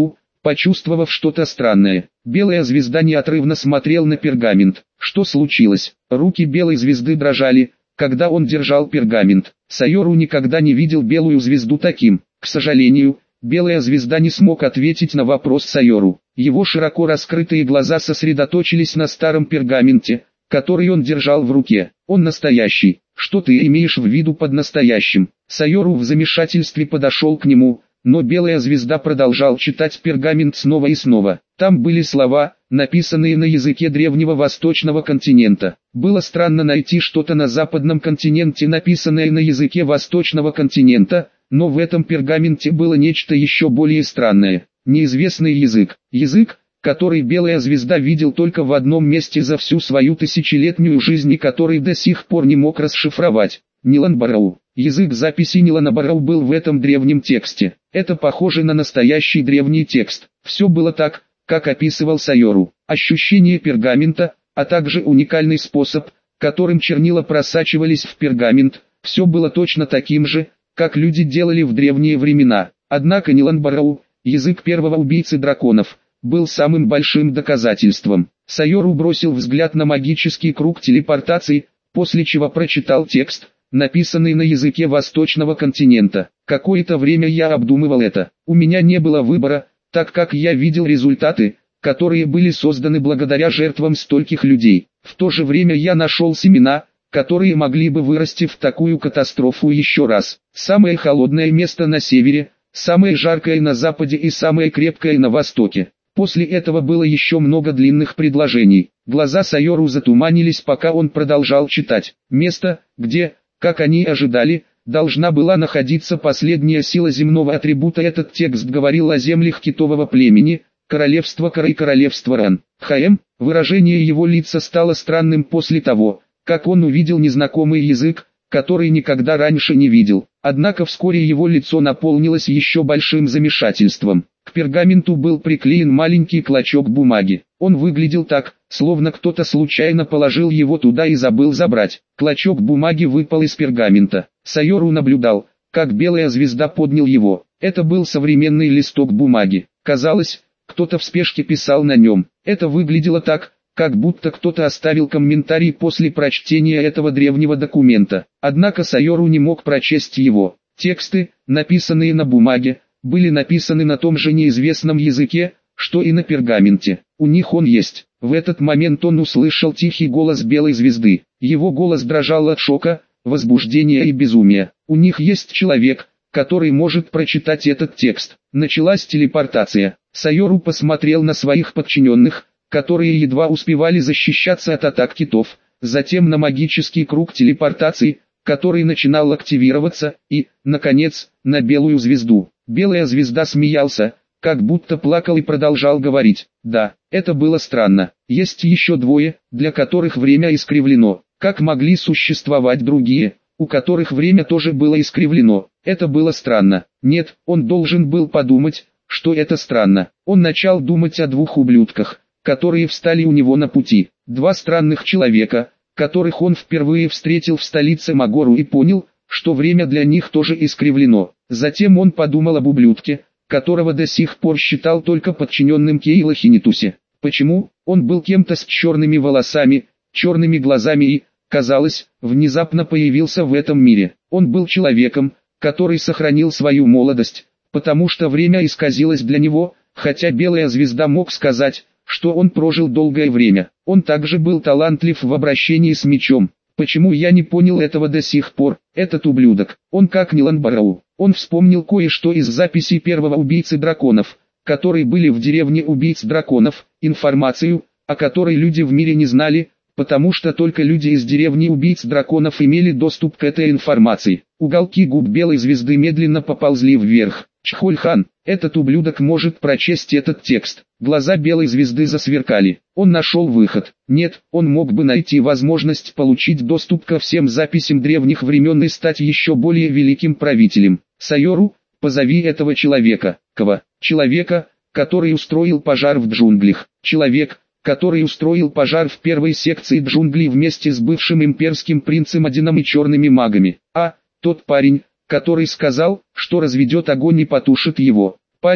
почувствовав что-то странное. Белая звезда неотрывно смотрел на пергамент. Что случилось? Руки белой звезды дрожали, когда он держал пергамент. Сайору никогда не видел белую звезду таким. К сожалению, белая звезда не смог ответить на вопрос Сайору. Его широко раскрытые глаза сосредоточились на старом пергаменте, который он держал в руке. Он настоящий. Что ты имеешь в виду под настоящим? Сайору в замешательстве подошел к нему, но белая звезда продолжал читать пергамент снова и снова. Там были слова, написанные на языке древнего восточного континента. Было странно найти что-то на западном континенте, написанное на языке восточного континента, но в этом пергаменте было нечто еще более странное. Неизвестный язык. Язык, который белая звезда видел только в одном месте за всю свою тысячелетнюю жизнь и который до сих пор не мог расшифровать. Ниланбарау. Язык записи Ниланбарау был в этом древнем тексте. Это похоже на настоящий древний текст. Все было так, как описывал Сайору. Ощущение пергамента, а также уникальный способ, которым чернила просачивались в пергамент, все было точно таким же, как люди делали в древние времена. Однако Ниланбарау, язык первого убийцы драконов, был самым большим доказательством. Сайору бросил взгляд на магический круг телепортации, после чего прочитал текст, написанный на языке восточного континента. Какое-то время я обдумывал это. У меня не было выбора, так как я видел результаты, которые были созданы благодаря жертвам стольких людей. В то же время я нашел семена, которые могли бы вырасти в такую катастрофу еще раз. Самое холодное место на севере, самое жаркое на западе и самое крепкое на востоке. После этого было еще много длинных предложений. Глаза Сайору затуманились, пока он продолжал читать. Место, где, как они ожидали, должна была находиться последняя сила земного атрибута. Этот текст говорил о землях китового племени, королевства Кара и королевства Ран. Хаэм, выражение его лица стало странным после того, как он увидел незнакомый язык, который никогда раньше не видел. Однако вскоре его лицо наполнилось еще большим замешательством. К пергаменту был приклеен маленький клочок бумаги. Он выглядел так, словно кто-то случайно положил его туда и забыл забрать. Клочок бумаги выпал из пергамента. Сайору наблюдал, как белая звезда поднял его. Это был современный листок бумаги. Казалось, кто-то в спешке писал на нем. Это выглядело так, как будто кто-то оставил комментарий после прочтения этого древнего документа. Однако Сайору не мог прочесть его. Тексты, написанные на бумаге, были написаны на том же неизвестном языке, что и на пергаменте. У них он есть. В этот момент он услышал тихий голос белой звезды. Его голос дрожал от шока, возбуждения и безумия. У них есть человек, который может прочитать этот текст. Началась телепортация. Сайору посмотрел на своих подчиненных, которые едва успевали защищаться от атак китов, затем на магический круг телепортации, который начинал активироваться, и, наконец, на белую звезду. Белая звезда смеялся, как будто плакал и продолжал говорить. Да, это было странно. Есть еще двое, для которых время искривлено. Как могли существовать другие, у которых время тоже было искривлено? Это было странно. Нет, он должен был подумать, что это странно. Он начал думать о двух ублюдках, которые встали у него на пути. Два странных человека, которых он впервые встретил в столице Магору и понял, что время для них тоже искривлено. Затем он подумал об ублюдке, которого до сих пор считал только подчиненным Кейла Хинитусе. Почему? Он был кем-то с черными волосами, черными глазами и, казалось, внезапно появился в этом мире. Он был человеком, который сохранил свою молодость, потому что время исказилось для него, хотя белая звезда мог сказать, что он прожил долгое время. Он также был талантлив в обращении с мечом. Почему я не понял этого до сих пор? Этот ублюдок, он как Ниланбарау. Он вспомнил кое-что из записей первого убийцы драконов, которые были в деревне убийц драконов, информацию, о которой люди в мире не знали, потому что только люди из деревни убийц драконов имели доступ к этой информации. Уголки губ белой звезды медленно поползли вверх. Чхольхан, этот ублюдок может прочесть этот текст. Глаза белой звезды засверкали. Он нашел выход. Нет, он мог бы найти возможность получить доступ ко всем записям древних времен и стать еще более великим правителем. Сайору, позови этого человека. Кого? Человека, который устроил пожар в джунглях. Человек, который устроил пожар в первой секции джунглей вместе с бывшим имперским принцем Одином и черными магами. А, тот парень, который сказал, что разведет огонь и потушит его. Парень,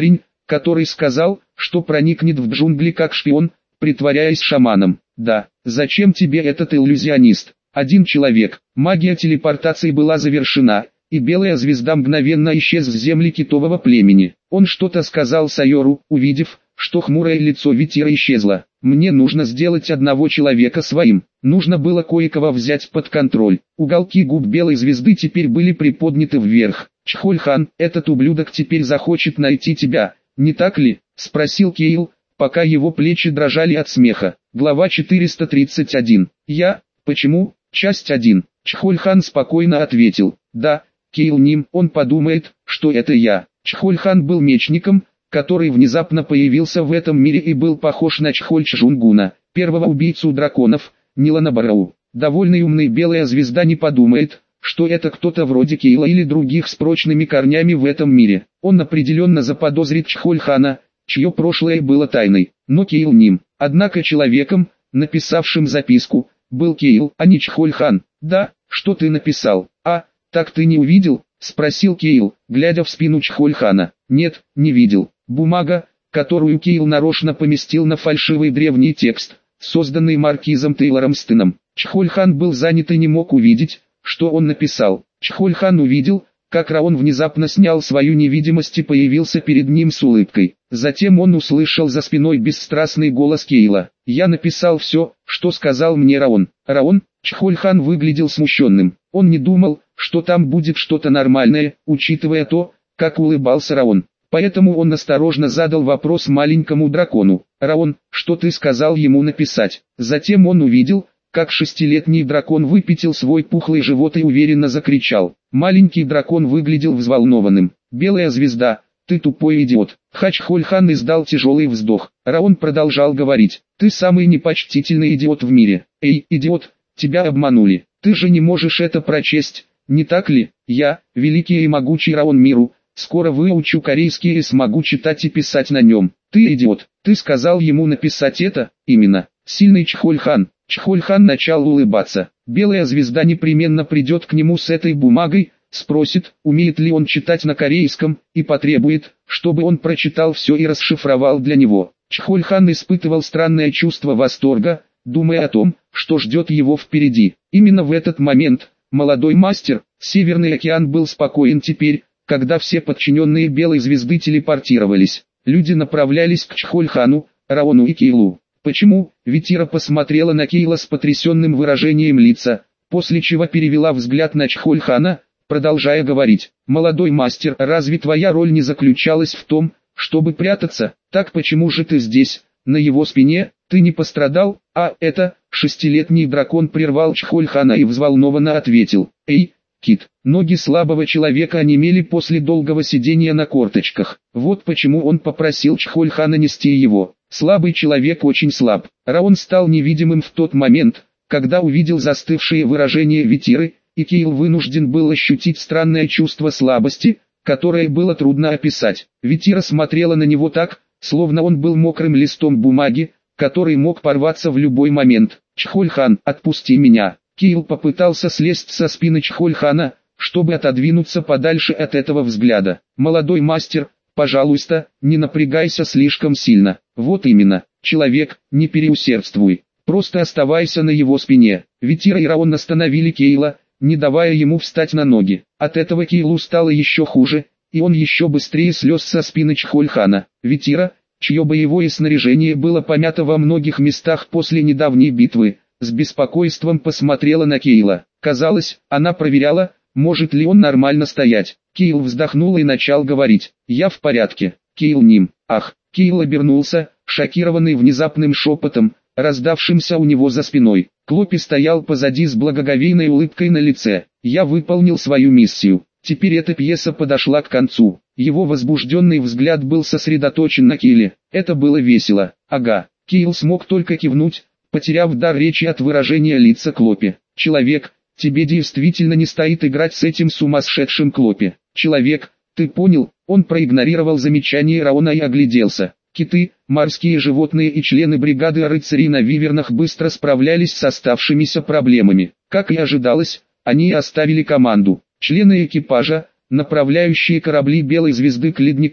который сказал, что проникнет в джунгли как шпион, притворяясь шаманом. Да, зачем тебе этот иллюзионист? Один человек. Магия телепортации была завершена, и белая звезда мгновенно исчез с земли китового племени. Он что-то сказал Сайору, увидев, что хмурое лицо Витира исчезло. Мне нужно сделать одного человека своим. Нужно было кое-кого взять под контроль. Уголки губ белой звезды теперь были приподняты вверх. Чхоль-хан, этот ублюдок теперь захочет найти тебя, не так ли? Спросил Кейл, пока его плечи дрожали от смеха. Глава четыреста тридцать один. Я? Почему? Часть один. Чхоль-хан спокойно ответил. Да, Кейл Ним, он подумает, что это я. Чхоль-хан был мечником, который внезапно появился в этом мире и был похож на Чхоль-Чжунгуна, первого убийцу драконов, Нилана Барау. Довольно умный белая звезда не подумает, что это кто-то вроде Кейла или других с прочными корнями в этом мире. Он определенно заподозрит Чхоль-хана, чье прошлое было тайной, но Кейл Ним. Однако человеком, написавшим записку, был Кейл, а не Чхоль-хан. Да, что ты написал? А, так ты не увидел? Спросил Кейл, глядя в спину Чхоль-хана. Нет, не видел. Бумага, которую Кейл нарочно поместил на фальшивый древний текст, созданный маркизом Тейлором Стеном. Чхоль-хан был занят и не мог увидеть, что он написал. Чхоль-хан увидел, как Раон внезапно снял свою невидимость и появился перед ним с улыбкой. Затем он услышал за спиной бесстрастный голос Кейла. «Я написал все, что сказал мне Раон». Раон? Чхоль-хан выглядел смущенным. Он не думал, что там будет что-то нормальное, учитывая то, как улыбался Раон. Поэтому он осторожно задал вопрос маленькому дракону. «Раон, что ты сказал ему написать?» Затем он увидел, как шестилетний дракон выпятил свой пухлый живот и уверенно закричал. Маленький дракон выглядел взволнованным. «Белая звезда, ты тупой идиот». Чхоль-хан издал тяжелый вздох. Раон продолжал говорить. «Ты самый непочтительный идиот в мире. Эй, идиот, тебя обманули. Ты же не можешь это прочесть, не так ли? Я, великий и могучий Раон Миру, скоро выучу корейский и смогу читать и писать на нем. Ты идиот, ты сказал ему написать это?» «Именно. Сильный Чхоль-хан». Чхоль-хан начал улыбаться. Белая звезда непременно придет к нему с этой бумагой, спросит, умеет ли он читать на корейском, и потребует, чтобы он прочитал все и расшифровал для него. Чхоль-хан испытывал странное чувство восторга, думая о том, что ждет его впереди. Именно в этот момент, молодой мастер, Северный океан был спокоен теперь, когда все подчиненные Белой звезды телепортировались. Люди направлялись к Чхоль-хану, Раону и Кейлу. «Почему?» Витира посмотрела на Кейла с потрясенным выражением лица, после чего перевела взгляд на Чхоль-хана, продолжая говорить. «Молодой мастер, разве твоя роль не заключалась в том, чтобы прятаться? Так почему же ты здесь, на его спине? Ты не пострадал?» «А это...» Шестилетний дракон прервал Чхоль-хана и взволнованно ответил. «Эй, Кит!» Ноги слабого человека онемели после долгого сидения на корточках. Вот почему он попросил Чхоль-хана нести его. Слабый человек очень слаб. Раон стал невидимым в тот момент, когда увидел застывшее выражение Витиры, и Кейл вынужден был ощутить странное чувство слабости, которое было трудно описать. Витира смотрела на него так, словно он был мокрым листом бумаги, который мог порваться в любой момент. «Чхоль-хан, отпусти меня!» Кейл попытался слезть со спины Чхоль-хана, чтобы отодвинуться подальше от этого взгляда. «Молодой мастер, пожалуйста, не напрягайся слишком сильно». «Вот именно, человек, не переусердствуй, просто оставайся на его спине». Витира и Раон остановили Кейла, не давая ему встать на ноги. От этого Кейлу стало еще хуже, и он еще быстрее слез со спины Чхоль-хана. Витира, чье боевое снаряжение было помято во многих местах после недавней битвы, с беспокойством посмотрела на Кейла. Казалось, она проверяла, может ли он нормально стоять. Кейл вздохнул и начал говорить. «Я в порядке, Кейл Ним». «Ах!» Кейл обернулся, шокированный внезапным шепотом, раздавшимся у него за спиной. Клопи стоял позади с благоговейной улыбкой на лице. «Я выполнил свою миссию. Теперь эта пьеса подошла к концу». Его возбужденный взгляд был сосредоточен на Кейле. Это было весело. «Ага». Кейл смог только кивнуть, потеряв дар речи от выражения лица Клопи. «Человек, тебе действительно не стоит играть с этим сумасшедшим Клопи. Человек, ты понял?» Он проигнорировал замечание Раона и огляделся. Киты, морские животные и члены бригады рыцарей на вивернах быстро справлялись с оставшимися проблемами. Как и ожидалось, они оставили команду. Члены экипажа, направляющие корабли Белой звезды к леднику,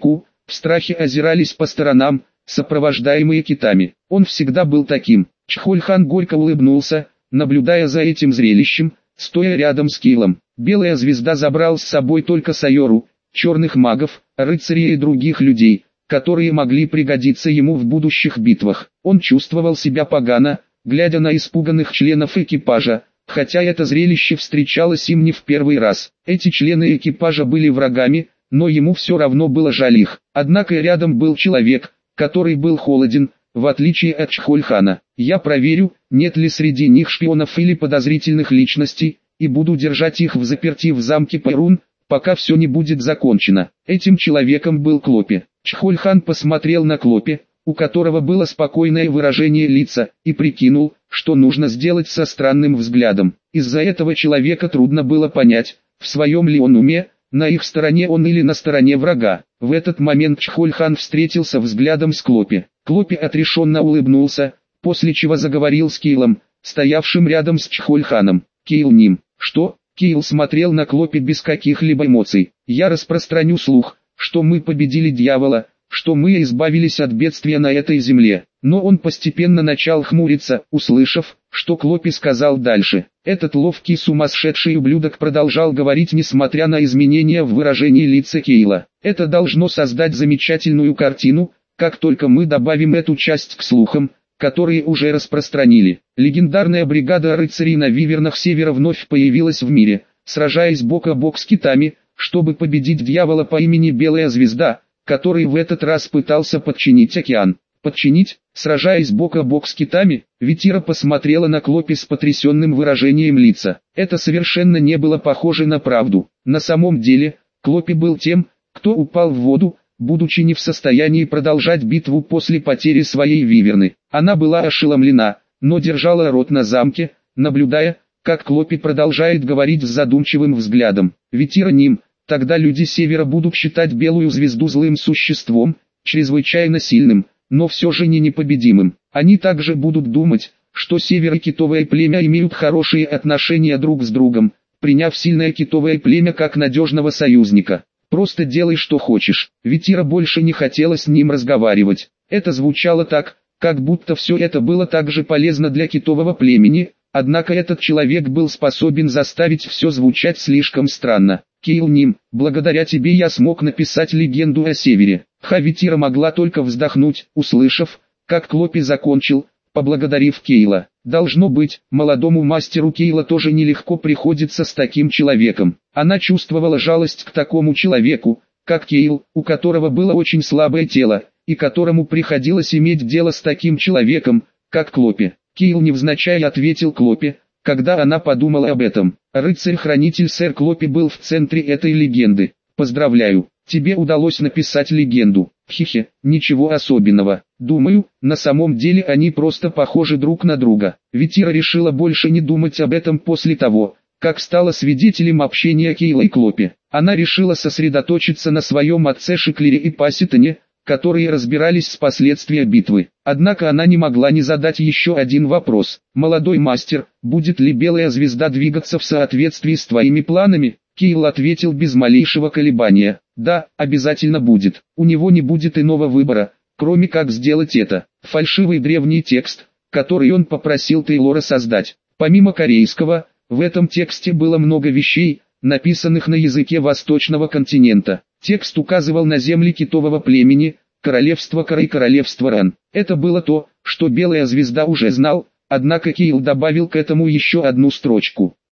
в страхе озирались по сторонам, сопровождаемые китами. Он всегда был таким. Чхольхан горько улыбнулся, наблюдая за этим зрелищем, стоя рядом с Кейлом. Белая звезда забрал с собой только Сайору, черных магов, рыцарей и других людей, которые могли пригодиться ему в будущих битвах. Он чувствовал себя погано, глядя на испуганных членов экипажа, хотя это зрелище встречалось им не в первый раз. Эти члены экипажа были врагами, но ему все равно было жаль их. Однако рядом был человек, который был холоден, в отличие от Чхольхана. «Я проверю, нет ли среди них шпионов или подозрительных личностей, и буду держать их взаперти в замке Пайрун, пока все не будет закончено». Этим человеком был Клопи. Чхольхан посмотрел на Клопи, у которого было спокойное выражение лица, и прикинул, что нужно сделать со странным взглядом. Из-за этого человека трудно было понять, в своем ли он уме, на их стороне он или на стороне врага. В этот момент Чхольхан встретился взглядом с Клопи. Клопи отрешенно улыбнулся, после чего заговорил с Кейлом, стоявшим рядом с Чхольханом. «Кейл Ним». «Что?» Кейл смотрел на Клопи без каких-либо эмоций. «Я распространю слух, что мы победили дьявола, что мы избавились от бедствия на этой земле». Но он постепенно начал хмуриться, услышав, что Клопи сказал дальше. Этот ловкий сумасшедший ублюдок продолжал говорить, несмотря на изменения в выражении лица Кейла. «Это должно создать замечательную картину, как только мы добавим эту часть к слухам, которые уже распространили». Легендарная бригада рыцарей на вивернах Севера вновь появилась в мире, сражаясь бок о бок с китами, чтобы победить дьявола по имени Белая Звезда, который в этот раз пытался подчинить океан. Подчинить, сражаясь бок о бок с китами? Витира посмотрела на Клопи с потрясенным выражением лица. Это совершенно не было похоже на правду. На самом деле, Клопи был тем, кто упал в воду, будучи не в состоянии продолжать битву после потери своей виверны. Она была ошеломлена, но держала рот на замке, наблюдая, как Клопи продолжает говорить с задумчивым взглядом. «Витира Ним, тогда люди Севера будут считать Белую Звезду злым существом, чрезвычайно сильным, но все же не непобедимым. Они также будут думать, что Север и китовое племя имеют хорошие отношения друг с другом, приняв сильное китовое племя как надежного союзника. Просто делай, что хочешь». Витира больше не хотела с ним разговаривать. Это звучало так, как будто все это было также полезно для китового племени, однако этот человек был способен заставить все звучать слишком странно. «Кейл Ним, благодаря тебе я смог написать легенду о Севере». Хавитира могла только вздохнуть, услышав, как Клопи закончил, поблагодарив Кейла. Должно быть, молодому мастеру Кейла тоже нелегко приходится с таким человеком. Она чувствовала жалость к такому человеку, как Кейл, у которого было очень слабое тело, и которому приходилось иметь дело с таким человеком, как Клопи. Кейл невзначай ответил Клопи, когда она подумала об этом. Рыцарь-хранитель сэр Клопи был в центре этой легенды. «Поздравляю, тебе удалось написать легенду». Хе-хе, ничего особенного. Думаю, на самом деле они просто похожи друг на друга. Витира решила больше не думать об этом после того, как стала свидетелем общения Кейла и Клопи. Она решила сосредоточиться на своем отце Шиклере и Паситоне, которые разбирались с последствиями битвы. Однако она не могла не задать еще один вопрос. «Молодой мастер, будет ли Белая Звезда двигаться в соответствии с твоими планами?» Кейл ответил без малейшего колебания. «Да, обязательно будет. У него не будет иного выбора, кроме как сделать это». Фальшивый древний текст, который он попросил Тейлора создать. Помимо корейского, в этом тексте было много вещей, написанных на языке восточного континента. Текст указывал на земли китового племени, королевство Кара и королевство Ран. Это было то, что Белая Звезда уже знал, однако Кейл добавил к этому еще одну строчку.